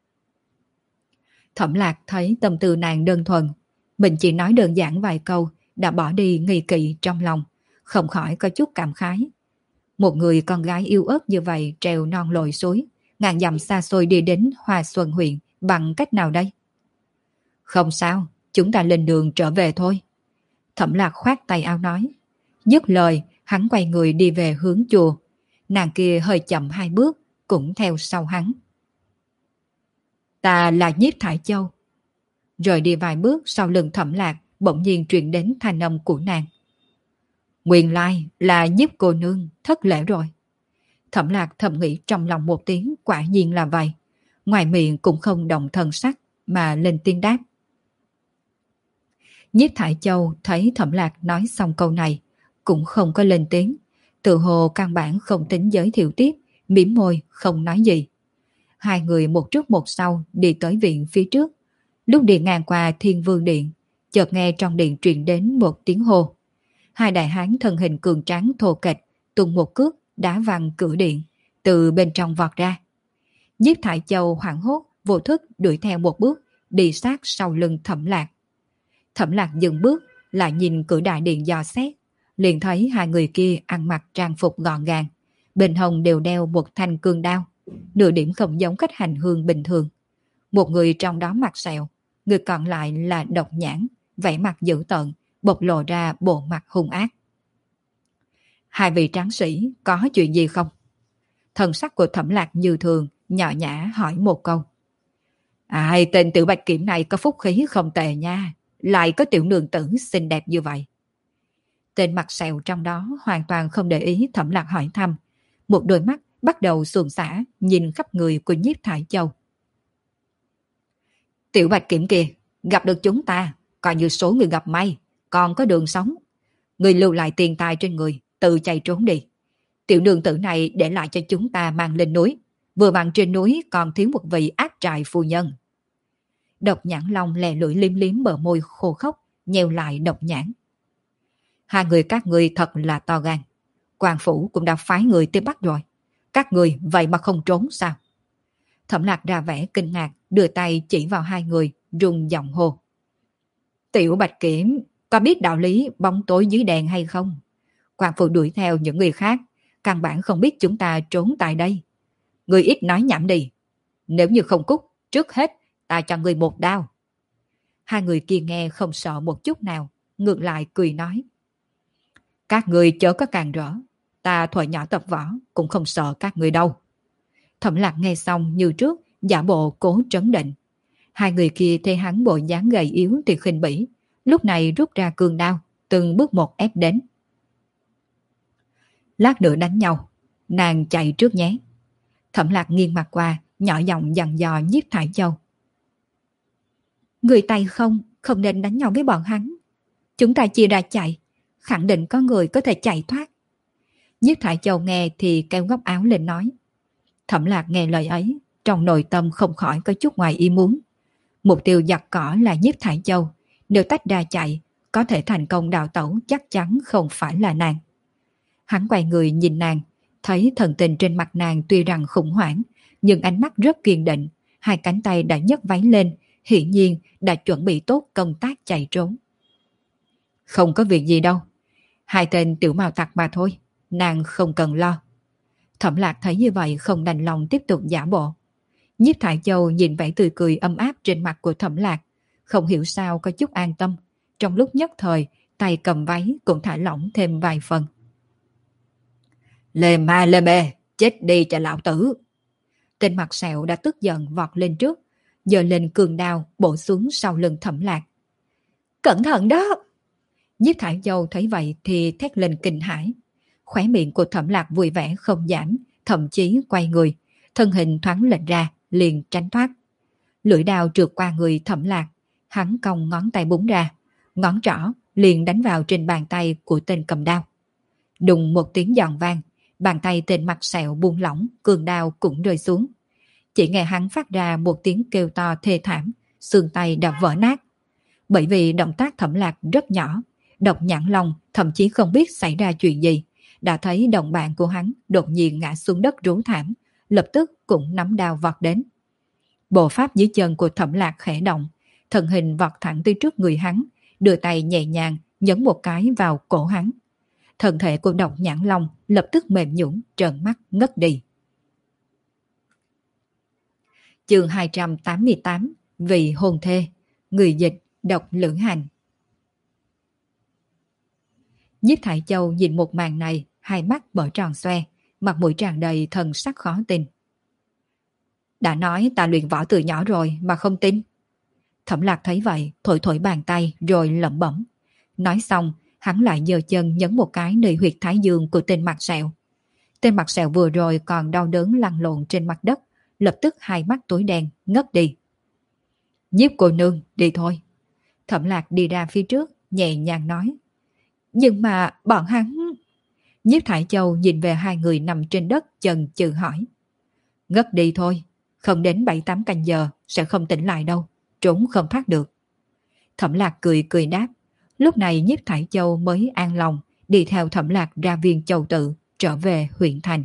S1: Thẩm Lạc thấy tâm tư nàng đơn thuần, mình chỉ nói đơn giản vài câu, đã bỏ đi nghi kỵ trong lòng, không khỏi có chút cảm khái. Một người con gái yêu ớt như vậy trèo non lội suối, ngàn dặm xa xôi đi đến Hoa Xuân huyện bằng cách nào đây? Không sao, chúng ta lên đường trở về thôi. Thẩm Lạc khoát tay áo nói. Dứt lời, hắn quay người đi về hướng chùa. Nàng kia hơi chậm 2 bước, cũng theo sau hắn. Ta là Nhiếp Thải Châu. Rồi đi vài bước sau lưng Thẩm Lạc, bỗng nhiên truyền đến thanh âm của nàng. Nguyên lai là Nhiếp cô nương, thất lễ rồi. Thẩm Lạc thầm nghĩ trong lòng một tiếng, quả nhiên là vậy. Ngoài miệng cũng không động thần sắc, mà lên tiếng đáp. Nhiếp Thải Châu thấy Thẩm Lạc nói xong câu này, cũng không có lên tiếng. Tự hồ căn bản không tính giới thiệu tiếp, mỉm môi không nói gì. Hai người một trước một sau đi tới viện phía trước. Lúc đi ngang qua Thiên Vương Điện, chợt nghe trong điện truyền đến một tiếng hô. Hai đại hán thân hình cường tráng thô kệch tung một cước đá văng cửa điện, từ bên trong vọt ra. Nhiếp Thải Châu hoảng hốt vô thức đuổi theo một bước, đi sát sau lưng Thẩm Lạc. Thẩm Lạc dừng bước, lại nhìn cửa đại điện dò xét, liền thấy hai người kia ăn mặc trang phục gọn gàng, bên hông đều đeo một thanh cương đao, nửa điểm không giống cách hành hương bình thường. Một người trong đó mặt sẹo, người còn lại là độc nhãn, vẻ mặt dữ tợn, bộc lộ ra bộ mặt hung ác. Hai vị tráng sĩ có chuyện gì không? Thần sắc của Thẩm Lạc như thường, nhỏ nhã hỏi một câu. Ai, tên Tiểu Bạch Kiểm này có phúc khí không tệ nha, lại có tiểu nương tử xinh đẹp như vậy. Tên mặt sẹo trong đó hoàn toàn không để ý Thẩm Lạc hỏi thăm, một đôi mắt bắt đầu xuồng xả nhìn khắp người của Nhiếp Thải Châu. Tiểu Bạch Kiểm kìa, gặp được chúng ta, coi như số người gặp may, còn có đường sống. Người lưu lại tiền tài trên người, tự chạy trốn đi. Tiểu nương tử này để lại cho chúng ta mang lên núi, vừa vặn trên núi còn thiếu một vị ác trại phu nhân. Độc Nhãn Long lè lưỡi liếm liếm bờ môi khô khốc, nheo lại Độc Nhãn. Hai người các ngươi thật là to gan. Quan phủ cũng đã phái người tới bắt rồi. Các người vậy mà không trốn sao? Thẩm Lạc ra vẻ kinh ngạc, đưa tay chỉ vào hai người, rung giọng hô. Tiểu Bạch Kiểm, có biết đạo lý bóng tối dưới đèn hay không? Quan phủ đuổi theo những người khác, căn bản không biết chúng ta trốn tại đây. Người ít nói nhảm đi. Nếu như không cút, trước hết ta cho người một đao. Hai người kia nghe không sợ một chút nào, ngược lại cười nói. Các người chớ có càng rỡ, ta thuở nhỏ tập võ cũng không sợ các người đâu. Thẩm Lạc nghe xong như trước, giả bộ cố trấn định. Hai người kia thấy hắn bộ dáng gầy yếu thì khinh bỉ, lúc này rút ra cương đao, từng bước một ép đến. Lát nữa đánh nhau, nàng chạy trước nhé. Thẩm Lạc nghiêng mặt qua, nhỏ giọng dặn dò Nhiếp Thải Châu. Người tay không nên đánh nhau với bọn hắn. Chúng ta chia ra chạy, khẳng định có người có thể chạy thoát. Nhiếp Thải Châu nghe thì kéo góc áo lên nói. Thẩm Lạc nghe lời ấy, trong nội tâm không khỏi có chút ngoài ý muốn. Mục tiêu giặt cỏ là Nhiếp Thải Châu, nếu tách ra chạy, có thể thành công đào tẩu chắc chắn không phải là nàng. Hắn quay người nhìn nàng, thấy thần tình trên mặt nàng tuy rằng khủng hoảng, nhưng ánh mắt rất kiên định, hai cánh tay đã nhấc váy lên, hiển nhiên đã chuẩn bị tốt công tác chạy trốn. Không có việc gì đâu, hai tên tiểu mao tặc mà thôi, nàng không cần lo. Thẩm Lạc thấy như vậy không đành lòng tiếp tục giả bộ. Nhiếp Thải Châu nhìn vẻ tươi cười ấm áp trên mặt của Thẩm Lạc, không hiểu sao có chút an tâm, trong lúc nhất thời tay cầm váy cũng thả lỏng thêm vài phần. Lê ma lê mê, chết đi cho lão tử. Tên mặt sẹo đã tức giận vọt lên trước, giơ lên cường đao bổ xuống sau lưng Thẩm Lạc. Cẩn thận đó! Nhiếp Thải Châu thấy vậy thì thét lên kinh hãi. Khóe miệng của Thẩm Lạc vui vẻ không giảm, thậm chí quay người, thân hình thoáng lệch ra, liền tránh thoát. Lưỡi đao trượt qua người Thẩm Lạc, hắn cong ngón tay búng ra, ngón trỏ liền đánh vào trên bàn tay của tên cầm đao. Đùng một tiếng giòn vang, bàn tay tên mặt sẹo buông lỏng, cường đao cũng rơi xuống. Chỉ nghe hắn phát ra một tiếng kêu to thê thảm, xương tay đã vỡ nát. Bởi vì động tác Thẩm Lạc rất nhỏ, Độc Nhãn Long thậm chí không biết xảy ra chuyện gì, đã thấy đồng bạn của hắn đột nhiên ngã xuống đất rú thảm, lập tức cũng nắm đao vọt đến. Bộ pháp dưới chân của Thẩm Lạc khẽ động, thân hình vọt thẳng tới trước người hắn, đưa tay nhẹ nhàng nhấn một cái vào cổ hắn. Thân thể của Độc Nhãn Long lập tức mềm nhũn, trợn mắt ngất đi. Chương 288, Vị hôn thê. Người dịch Độc Lữ Hành. Nhiếp Thải Châu nhìn một màn này, hai mắt mở tròn xoe, mặt mũi tràn đầy thần sắc khó tin. Đã nói ta luyện võ từ nhỏ rồi mà không tin. Thẩm Lạc thấy vậy, thổi thổi bàn tay rồi lẩm bẩm. Nói xong, hắn lại giơ chân nhấn một cái nơi huyệt thái dương của tên mặt sẹo. Tên mặt sẹo vừa rồi còn đau đớn lăn lộn trên mặt đất, lập tức hai mắt tối đen, ngất đi. Nhiếp cô nương, đi thôi. Thẩm Lạc đi ra phía trước, nhẹ nhàng nói. Nhưng mà bọn hắn... Nhiếp Thải Châu nhìn về hai người nằm trên đất, chần chừ hỏi. Ngất đi thôi, không đến 7-8 canh giờ sẽ không tỉnh lại đâu, trốn không thoát được. Thẩm Lạc cười cười đáp. Lúc này Nhiếp Thải Châu mới an lòng, đi theo Thẩm Lạc ra Viên Châu Tự, trở về huyện thành.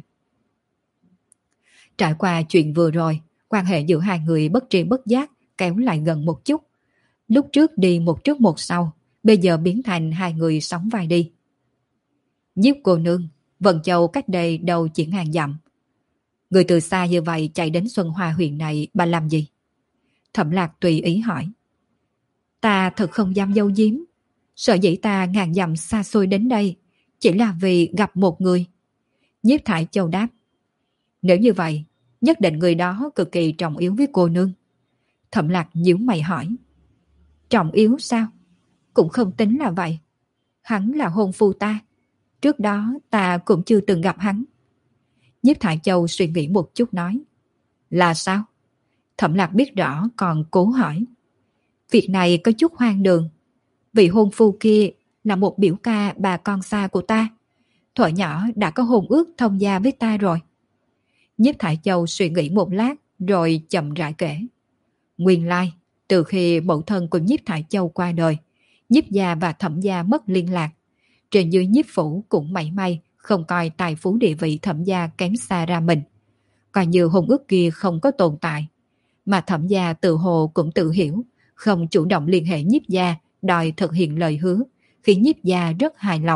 S1: Trải qua chuyện vừa rồi, quan hệ giữa hai người bất tri bất giác kéo lại gần một chút. Lúc trước đi một trước một sau, bây giờ biến thành hai người sóng vai đi. Nhiếp cô nương, Vân Châu cách đây đâu chỉ ngàn dặm. Người từ xa như vậy chạy đến Xuân Hoa huyện này bà làm gì? Thẩm Lạc tùy ý hỏi. Ta thật không dám giấu giếm. Sở dĩ ta ngàn dặm xa xôi đến đây chỉ là vì gặp một người. Nhiếp Thải Châu đáp. Nếu như vậy, nhất định người đó cực kỳ trọng yếu với cô nương. Thẩm Lạc nhíu mày hỏi. Trọng yếu sao? Cũng không tính là vậy. Hắn là hôn phu ta. Trước đó ta cũng chưa từng gặp hắn. Nhiếp Thải Châu suy nghĩ một chút nói. Là sao? Thẩm Lạc biết rõ còn cố hỏi. Việc này có chút hoang đường. Vị hôn phu kia là một biểu ca bà con xa của ta. Thuở nhỏ đã có hôn ước thông gia với ta rồi. Nhiếp Thải Châu suy nghĩ một lát rồi chậm rãi kể. Nguyên lai, từ khi mẫu thân của Nhiếp Thải Châu qua đời, Nhiếp gia và Thẩm gia mất liên lạc. Trên dưới Nhiếp phủ cũng mảy may không coi tài phú địa vị Thẩm gia kém xa ra mình. Coi như hôn ước kia không có tồn tại. Mà Thẩm gia tự hồ cũng tự hiểu, không chủ động liên hệ Nhiếp gia đòi thực hiện lời hứa, khiến Nhiếp gia rất hài lòng.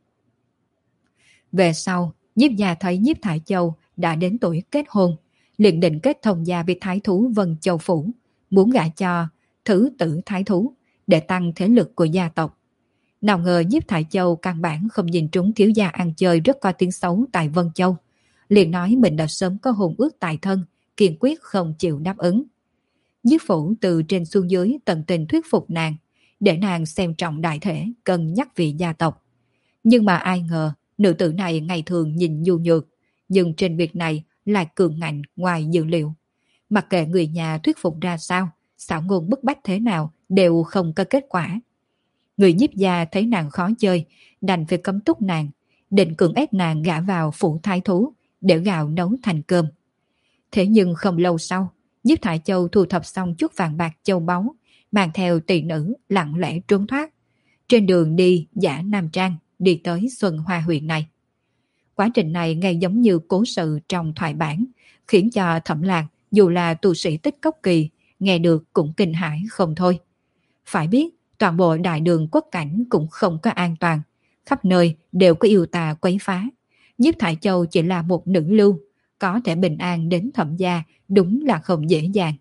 S1: Về sau, Nhiếp gia thấy Nhiếp Thải Châu đã đến tuổi kết hôn, liền định kết thông gia với thái thú Vân Châu phủ, muốn gả cho thứ tử thái thú để tăng thế lực của gia tộc. Nào ngờ Nhiếp Thải Châu căn bản không nhìn trúng thiếu gia ăn chơi rất có tiếng xấu tại Vân Châu, liền nói mình đã sớm có hôn ước tại thân, kiên quyết không chịu đáp ứng. Nhiếp phủ từ trên xuống dưới tận tình thuyết phục nàng, để nàng xem trọng đại thể, cân nhắc vị gia tộc. Nhưng mà ai ngờ, nữ tử này ngày thường nhìn nhu nhược, nhưng trên việc này lại cường ngạnh ngoài dự liệu. Mặc kệ người nhà thuyết phục ra sao, xảo ngôn bức bách thế nào đều không có kết quả. Người Nhiếp gia thấy nàng khó chơi, đành phải cấm túc nàng, định cưỡng ép nàng gả vào phủ thái thú để gạo nấu thành cơm. Thế nhưng không lâu sau, Nhiếp Thải Châu thu thập xong chút vàng bạc châu báu, mang theo tỳ nữ lặng lẽ trốn thoát. Trên đường đi giả nam trang, đi tới Xuân Hoa huyện này. Quá trình này nghe giống như cố sự trong thoại bản, khiến cho Thẩm Lạc dù là tu sĩ tích cốc kỳ, nghe được cũng kinh hãi không thôi. Phải biết, toàn bộ đại đường quốc cảnh cũng không có an toàn, khắp nơi đều có yêu tà quấy phá. Nhiếp Thải Châu chỉ là một nữ lưu, có thể bình an đến Thẩm gia đúng là không dễ dàng.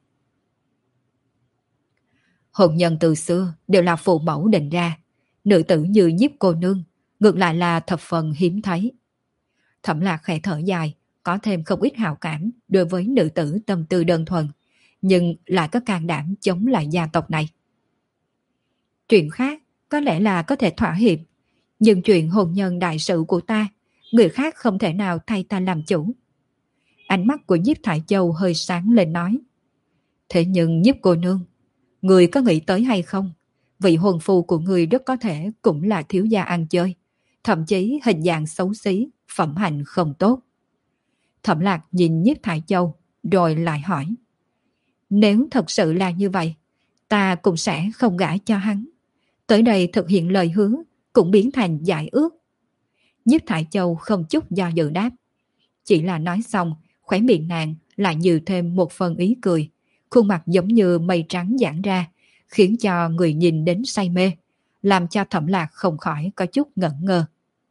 S1: Hôn nhân từ xưa đều là phụ mẫu định ra, nữ tử như Nhiếp cô nương ngược lại là thập phần hiếm thấy. Thẩm Lạc khẽ thở dài, có thêm không ít hào cảm đối với nữ tử tâm tư đơn thuần, nhưng lại có can đảm chống lại gia tộc này. Chuyện khác có lẽ là có thể thỏa hiệp, nhưng chuyện hôn nhân đại sự của ta, người khác không thể nào thay ta làm chủ. Ánh mắt của Nhiếp Thải Châu hơi sáng lên nói. Thế nhưng Nhiếp cô nương, người có nghĩ tới hay không? Vị hôn phu của người rất có thể cũng là thiếu gia ăn chơi, thậm chí hình dạng xấu xí, phẩm hạnh không tốt. Thẩm Lạc nhìn Nhiếp Thải Châu rồi lại hỏi. Nếu thật sự là như vậy, ta cũng sẽ không gả cho hắn. Tới đây thực hiện lời hứa cũng biến thành giải ước. Nhiếp Thải Châu không chút do dự đáp. Chỉ là nói xong, khóe miệng nàng lại nhiều thêm một phần ý cười, khuôn mặt giống như mây trắng giãn ra, khiến cho người nhìn đến say mê. làm cho Thẩm Lạc không khỏi có chút ngẩn ngơ.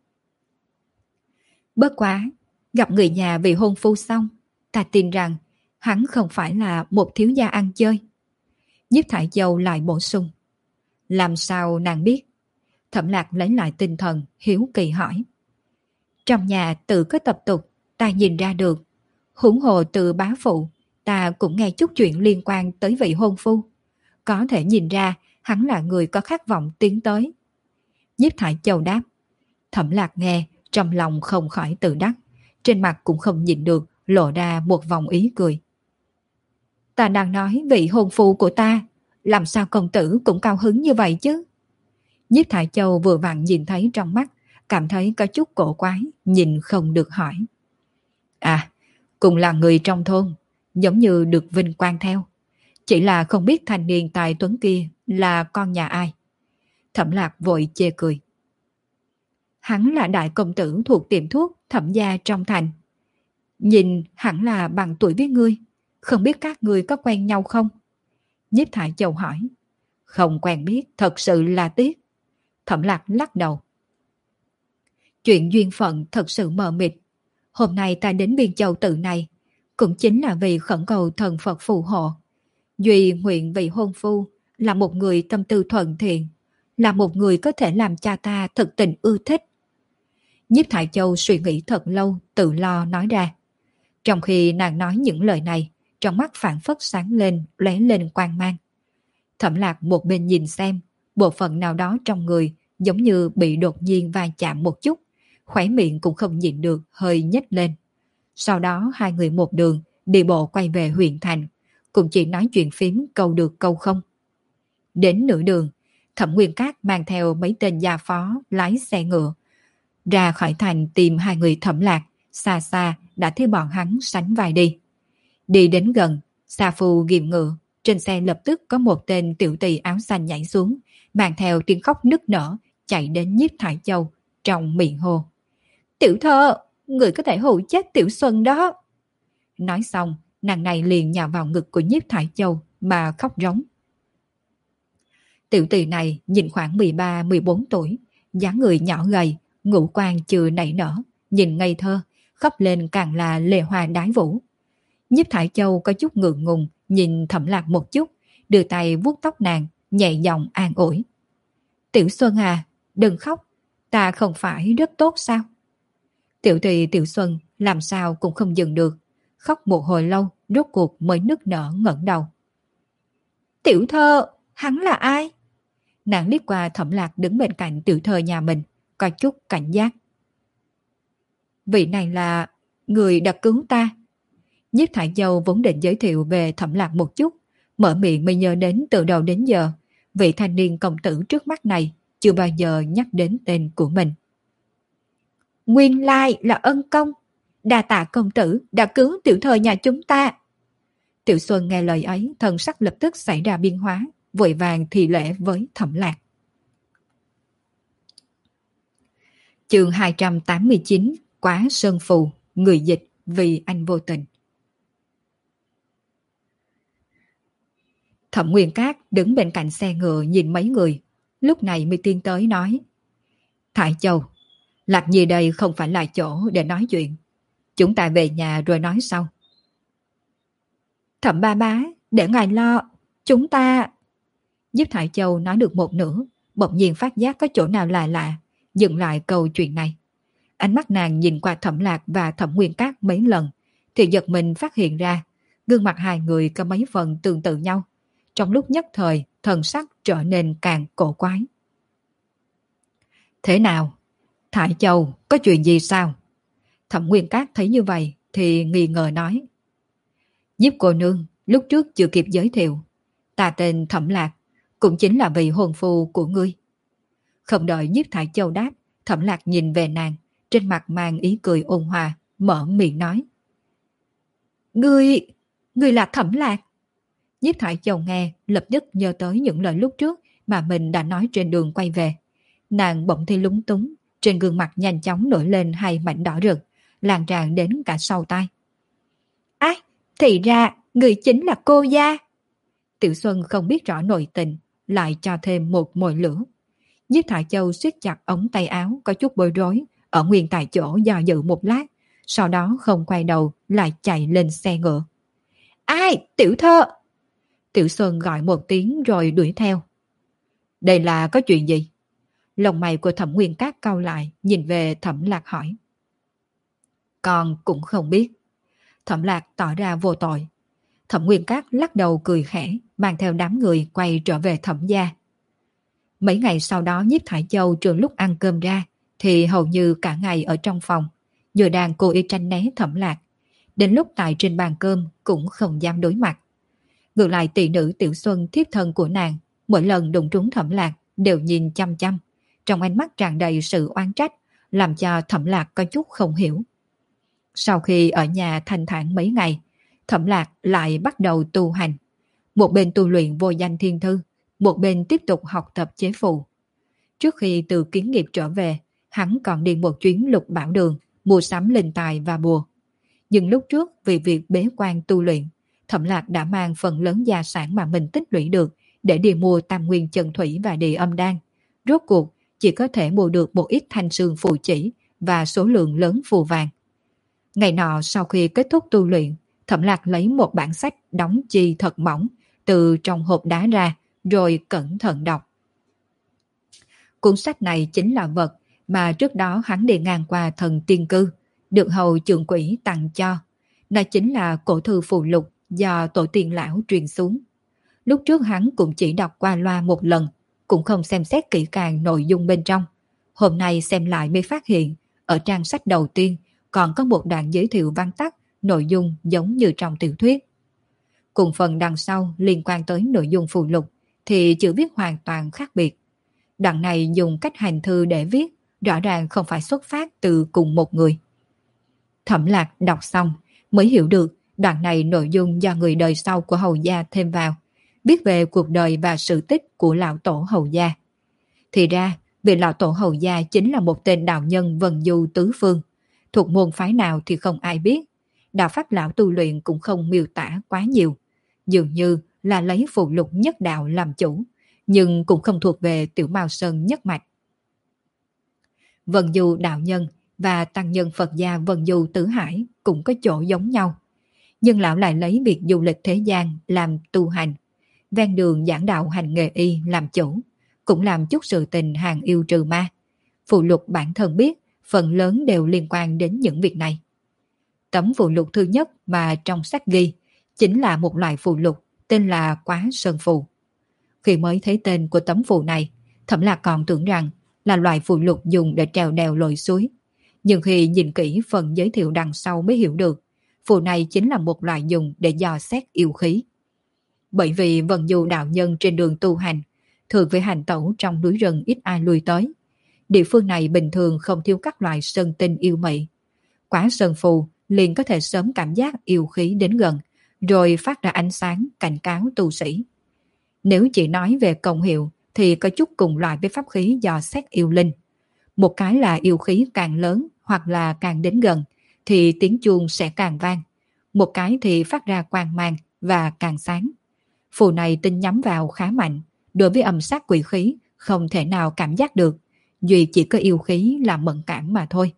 S1: Bất quá, gặp người nhà vị hôn phu xong, ta tin rằng hắn không phải là một thiếu gia ăn chơi. Nhiếp Thải Châu lại bổ sung. Làm sao nàng biết? Thẩm Lạc lấy lại tinh thần, hiếu kỳ hỏi. Trong nhà tự có tập tục, ta nhìn ra được. Huống hồ từ bá phụ, ta cũng nghe chút chuyện liên quan tới vị hôn phu. Có thể nhìn ra hắn là người có khát vọng tiến tới. Nhiếp Thải Châu đáp. Thẩm Lạc nghe, trong lòng không khỏi tự đắc. Trên mặt cũng không nhìn được, lộ ra một vòng ý cười. Ta đang nói vị hôn phu của ta, làm sao công tử cũng cao hứng như vậy chứ? Nhiếp Thải Châu vừa vặn nhìn thấy trong mắt, cảm thấy có chút cổ quái, nhìn không được hỏi. À, cùng là người trong thôn, giống như được vinh quang theo. Chỉ là không biết thanh niên tài tuấn kia là con nhà ai. Thẩm Lạc vội chê cười. Hắn là đại công tử thuộc tiệm thuốc Thẩm gia trong thành. Nhìn hẳn là bằng tuổi với ngươi, không biết các ngươi có quen nhau không? Nhiếp Thải Châu hỏi. Không quen biết, thật sự là tiếc. Thẩm Lạc lắc đầu. Chuyện duyên phận thật sự mờ mịt. Hôm nay ta đến Biên Châu tự này, cũng chính là vì khẩn cầu thần Phật phù hộ. Duy nguyện vị hôn phu là một người tâm tư thuận thiện, là một người có thể làm cha ta thực tình ưa thích. Nhiếp Thải Châu suy nghĩ thật lâu, tự lo nói ra. Trong khi nàng nói những lời này, trong mắt phản phất sáng lên, lóe lên quang mang. Thẩm Lạc một bên nhìn xem, bộ phận nào đó trong người giống như bị đột nhiên va chạm một chút, khóe miệng cũng không nhịn được, hơi nhếch lên. Sau đó hai người một đường đi bộ quay về huyện thành, cũng chỉ nói chuyện phím câu được câu không. Đến nửa đường, Thẩm Nguyên Cát mang theo mấy tên gia phó lái xe ngựa ra khỏi thành tìm hai người Thẩm Lạc. Xa xa đã thấy bọn hắn sánh vai đi. Đi đến gần, Sa Phu ghim ngựa, trên xe lập tức có một tên tiểu tỳ áo xanh nhảy xuống, mang theo tiếng khóc nức nở, chạy đến Nhiếp Thải Châu, trong miệng hô. Tiểu thơ, người có thể hù chết Tiểu Xuân đó. Nói xong, nàng này liền nhào vào ngực của Nhiếp Thải Châu mà khóc rống. Tiểu tỳ này nhìn khoảng 13-14 tuổi, dáng người nhỏ gầy, ngũ quan chưa nảy nở, nhìn ngây thơ, khóc lên càng là lệ hoa đái vũ. Nhiếp Thải Châu có chút ngượng ngùng, nhìn Thẩm Lạc một chút, đưa tay vuốt tóc nàng, nhẹ giọng an ủi. Tiểu Xuân à, đừng khóc, ta không phải rất tốt sao? Tiểu tỳ Tiểu Xuân làm sao cũng không dừng được, khóc một hồi lâu, rốt cuộc mới nức nở ngẩng đầu. Tiểu thơ, hắn là ai? Nàng liếc qua Thẩm Lạc đứng bên cạnh tiểu thơ nhà mình, có chút cảnh giác. Vị này là người đã cứu ta. Nhiếp Thải Châu vốn định giới thiệu về Thẩm Lạc một chút, mở miệng mới nhớ đến từ đầu đến giờ, vị thanh niên công tử trước mắt này chưa bao giờ nhắc đến tên của mình. Nguyên lai là ân công, đa tạ công tử đã cứu tiểu thơ nhà chúng ta. Tiểu Xuân nghe lời ấy, thần sắc lập tức xảy ra biến hóa, vội vàng thì lễ với Thẩm Lạc. Chương 289, Quá Sơn Phù, người dịch vì anh vô tình. Thẩm Nguyên Cát đứng bên cạnh xe ngựa nhìn mấy người, lúc này mới tiến tới nói. Thải Châu, Lạc Nhi đây không phải là chỗ để nói chuyện. Chúng ta về nhà rồi nói sau. Thẩm ba bá, để ngài lo, chúng ta... Giúp Thải Châu nói được một nửa, bỗng nhiên phát giác có chỗ nào lạ lạ, dừng lại câu chuyện này. Ánh mắt nàng nhìn qua Thẩm Lạc và Thẩm Nguyên Cát mấy lần, thì giật mình phát hiện ra, gương mặt hai người có mấy phần tương tự nhau. Trong lúc nhất thời, thần sắc trở nên càng cổ quái. Thế nào? Thải Châu, có chuyện gì sao? Thẩm Nguyên Cát thấy như vậy thì nghi ngờ nói. Giúp cô nương, lúc trước chưa kịp giới thiệu. Ta tên Thẩm Lạc, cũng chính là vị hôn phu của ngươi. Không đợi Nhiếp Thải Châu đáp, Thẩm Lạc nhìn về nàng, trên mặt mang ý cười ôn hòa, mở miệng nói. Ngươi là Thẩm Lạc. Nhiếp Thải Châu nghe, lập tức nhớ tới những lời lúc trước mà mình đã nói trên đường quay về. Nàng bỗng thi lúng túng, trên gương mặt nhanh chóng nổi lên hai mảnh đỏ rực, lan tràn đến cả sau tai. Á, thì ra, người chính là cô gia. Tiểu Xuân không biết rõ nội tình, lại cho thêm một mồi lửa. Nhiếp Thải Châu siết chặt ống tay áo có chút bối rối, ở nguyên tại chỗ do dự một lát, sau đó không quay đầu lại chạy lên xe ngựa. Ai? Tiểu thơ! Tiểu Xuân gọi một tiếng rồi đuổi theo. Đây là có chuyện gì? Lông mày của Thẩm Nguyên Cát cau lại, nhìn về Thẩm Lạc hỏi. Con cũng không biết. Thẩm Lạc tỏ ra vô tội. Thẩm Nguyên Cát lắc đầu cười khẽ, mang theo đám người quay trở về Thẩm gia. Mấy ngày sau đó Nhiếp Thải Châu trường lúc ăn cơm ra, thì hầu như cả ngày ở trong phòng, vừa đang cố ý tránh né Thẩm Lạc. Đến lúc tại trên bàn cơm cũng không dám đối mặt. Ngược lại tỷ nữ Tiểu Xuân thiếp thân của nàng, mỗi lần đụng trúng Thẩm Lạc đều nhìn chăm chăm, trong ánh mắt tràn đầy sự oán trách, làm cho Thẩm Lạc có chút không hiểu. Sau khi ở nhà thanh thản mấy ngày, Thẩm Lạc lại bắt đầu tu hành. Một bên tu luyện vô danh thiên thư, một bên tiếp tục học tập chế phù. Trước khi từ Kiến Nghiệp trở về, hắn còn đi một chuyến Lục Bảo Đường, mua sắm linh tài và bùa. Nhưng lúc trước vì việc bế quan tu luyện, Thẩm Lạc đã mang phần lớn gia sản mà mình tích lũy được để đi mua tam nguyên chân thủy và địa âm đan. Rốt cuộc chỉ có thể mua được một ít thanh sương phù chỉ và số lượng lớn phù vàng. Ngày nọ sau khi kết thúc tu luyện, Thẩm Lạc lấy một bản sách đóng chi thật mỏng từ trong hộp đá ra, rồi cẩn thận đọc. Cuốn sách này chính là vật mà trước đó hắn đi ngang qua Thần Tiên Cư, được hầu trưởng quỹ tặng cho. Nó chính là cổ thư phù lục do tổ tiên lão truyền xuống. Lúc trước hắn cũng chỉ đọc qua loa một lần, cũng không xem xét kỹ càng nội dung bên trong. Hôm nay xem lại mới phát hiện, ở trang sách đầu tiên còn có một đoạn giới thiệu văn tắt, nội dung giống như trong tiểu thuyết. Cùng phần đằng sau liên quan tới nội dung phù lục thì chữ viết hoàn toàn khác biệt. Đoạn này dùng cách hành thư để viết, rõ ràng không phải xuất phát từ cùng một người. Thẩm Lạc đọc xong mới hiểu được đoạn này nội dung do người đời sau của Hầu gia thêm vào, viết về cuộc đời và sự tích của lão tổ Hầu gia. Thì ra, vị lão tổ Hầu gia chính là một tên đạo nhân vần du tứ phương. Thuộc môn phái nào thì không ai biết. Đạo pháp lão tu luyện cũng không miêu tả quá nhiều. Dường như là lấy phù lục nhất đạo làm chủ, nhưng cũng không thuộc về Tiểu Mao Sơn nhất mạch. Vần du đạo nhân và tăng nhân Phật gia Vần du Tứ Hải cũng có chỗ giống nhau. Nhưng lão lại lấy việc du lịch thế gian làm tu hành, ven đường giảng đạo hành nghề y làm chủ, cũng làm chút sự tình hàng yêu trừ ma. Phù lục bản thân biết, phần lớn đều liên quan đến những việc này. Tấm phù lục thứ nhất mà trong sách ghi chính là một loại phù lục tên là Quá Sơn Phù. Khi mới thấy tên của tấm phù này, Thẩm Lạc còn tưởng rằng là loại phù lục dùng để trèo đèo lội suối. Nhưng khi nhìn kỹ phần giới thiệu đằng sau mới hiểu được, phù này chính là một loại dùng để dò xét yêu khí. Bởi vì vần du đạo nhân trên đường tu hành, thường với hành tẩu trong núi rừng ít ai lui tới. Địa phương này bình thường không thiếu các loại sơn tinh yêu mị. Quá sơn phù liền có thể sớm cảm giác yêu khí đến gần, rồi phát ra ánh sáng cảnh cáo tu sĩ. Nếu chỉ nói về công hiệu thì có chút cùng loại với pháp khí dò xét yêu linh. Một cái là yêu khí càng lớn hoặc là càng đến gần thì tiếng chuông sẽ càng vang. Một cái thì phát ra quang mang và càng sáng. Phù này tinh nhắm vào khá mạnh, đối với âm sát quỷ khí không thể nào cảm giác được, duy chỉ có yêu khí là mẫn cảm mà thôi.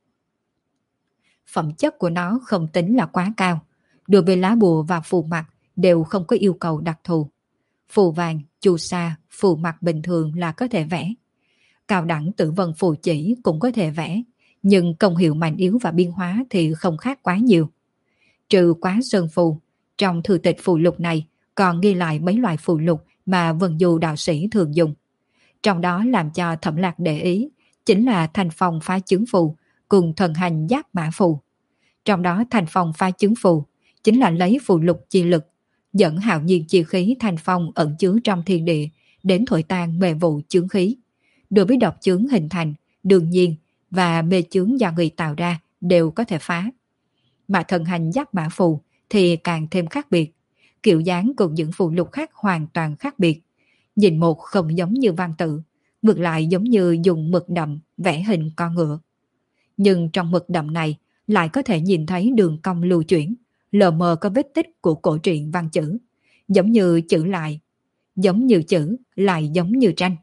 S1: Phẩm chất của nó không tính là quá cao, đối với lá bùa và phù mặt đều không có yêu cầu đặc thù. Phù vàng, chu sa, phù mặt bình thường là có thể vẽ. Cao đẳng tử vân phù chỉ cũng có thể vẽ, nhưng công hiệu mạnh yếu và biên hóa thì không khác quá nhiều. Trừ Quá Sơn Phù, trong thư tịch phù lục này còn ghi lại mấy loại phù lục mà vần du đạo sĩ thường dùng. Trong đó làm cho Thẩm Lạc để ý chính là Thành Phong phá chứng phù cùng Thần Hành giáp mã phù. Trong đó Thành Phong phá chứng phù chính là lấy phù lục chi lực, dẫn hạo nhiên chi khí thành phong ẩn chứa trong thiên địa đến thổi tan mê vụ chướng khí. Đối với độc chướng hình thành, đương nhiên và mê chướng do người tạo ra đều có thể phá. Mà Thần Hành giáp mã phù thì càng thêm khác biệt. Kiểu dáng cùng những phù lục khác hoàn toàn khác biệt. Nhìn một không giống như văn tự, ngược lại giống như dùng mực đậm vẽ hình con ngựa. Nhưng trong mực đậm này lại có thể nhìn thấy đường cong lưu chuyển, lờ mờ có vết tích của cổ truyện văn chữ, giống như chữ lại, giống như chữ lại giống như tranh.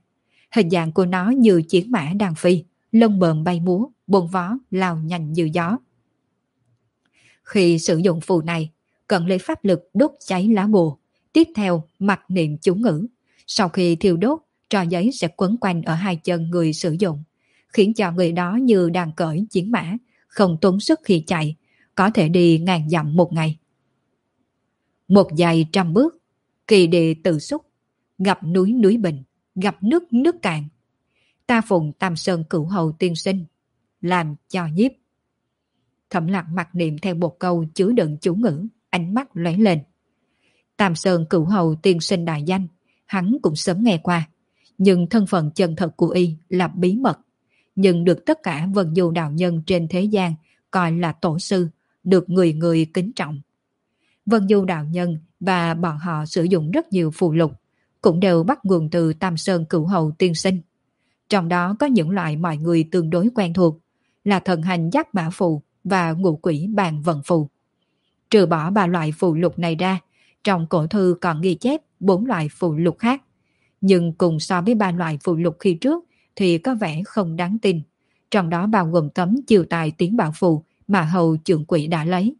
S1: Hình dạng của nó như chiến mã đang phi, lông bờm bay múa, bồn vó lao nhanh như gió. Khi sử dụng phù này, cần lấy pháp lực đốt cháy lá bùa, tiếp theo mặc niệm chú ngữ. Sau khi thiêu đốt, trò giấy sẽ quấn quanh ở hai chân người sử dụng, khiến cho người đó như đang cởi chiến mã, không tốn sức khi chạy, có thể đi ngàn dặm một ngày. Một giày 100 bước, kỳ địa tự xúc, gặp núi núi bình, gặp nước nước cạn. Ta phụng Tam Sơn Cửu Hầu tiên sinh, làm cho nhiếp. Thẩm Lạc mặc niệm theo một câu chứa đựng chú ngữ, ánh mắt lóe lên. Tam Sơn Cửu Hầu tiên sinh đại danh, hắn cũng sớm nghe qua, nhưng thân phận chân thật của y là bí mật, nhưng được tất cả Vân Du đạo nhân trên thế gian coi là tổ sư, được người người kính trọng. Vân Du đạo nhân và bọn họ sử dụng rất nhiều phù lục, cũng đều bắt nguồn từ Tam Sơn Cửu Hầu tiên sinh. Trong đó có những loại mọi người tương đối quen thuộc, là thần hành giác mã phù và ngũ quỷ bàn vận phù. Trừ bỏ 3 loại phù lục này ra, trong cổ thư còn ghi chép 4 loại phù lục khác. Nhưng cùng so với 3 loại phù lục khi trước thì có vẻ không đáng tin. Trong đó bao gồm tấm chiêu tài tiến bảo phù mà hầu trưởng quỷ đã lấy.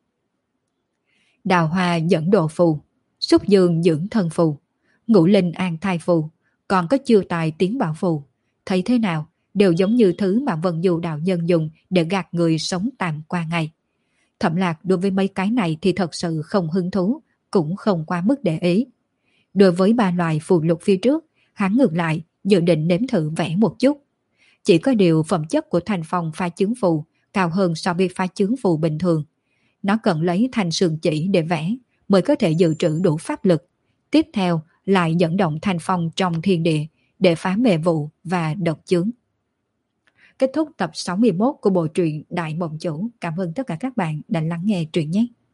S1: Đào hoa dẫn độ phù, xúc dương dưỡng thân phù, ngũ linh an thai phù, còn có chiêu tài tiến bảo phù. Thấy thế nào đều giống như thứ mà Vân Du đạo nhân dùng để gạt người sống tạm qua ngày. Thẩm Lạc đối với mấy cái này thì thật sự không hứng thú, cũng không quá mức để ý. Đối với 3 loại phù lục phía trước, hắn ngược lại dự định nếm thử vẽ một chút. Chỉ có điều phẩm chất của thành phong pha chướng phù cao hơn so với pha chướng phù bình thường. Nó cần lấy thanh sườn chỉ để vẽ mới có thể dự trữ đủ pháp lực. Tiếp theo lại dẫn động thanh phong trong thiên địa để phá mê vụ và độc chướng. Kết thúc tập 61 của bộ truyện Đại Mộng Chủ. Cảm ơn tất cả các bạn đã lắng nghe truyện nhé.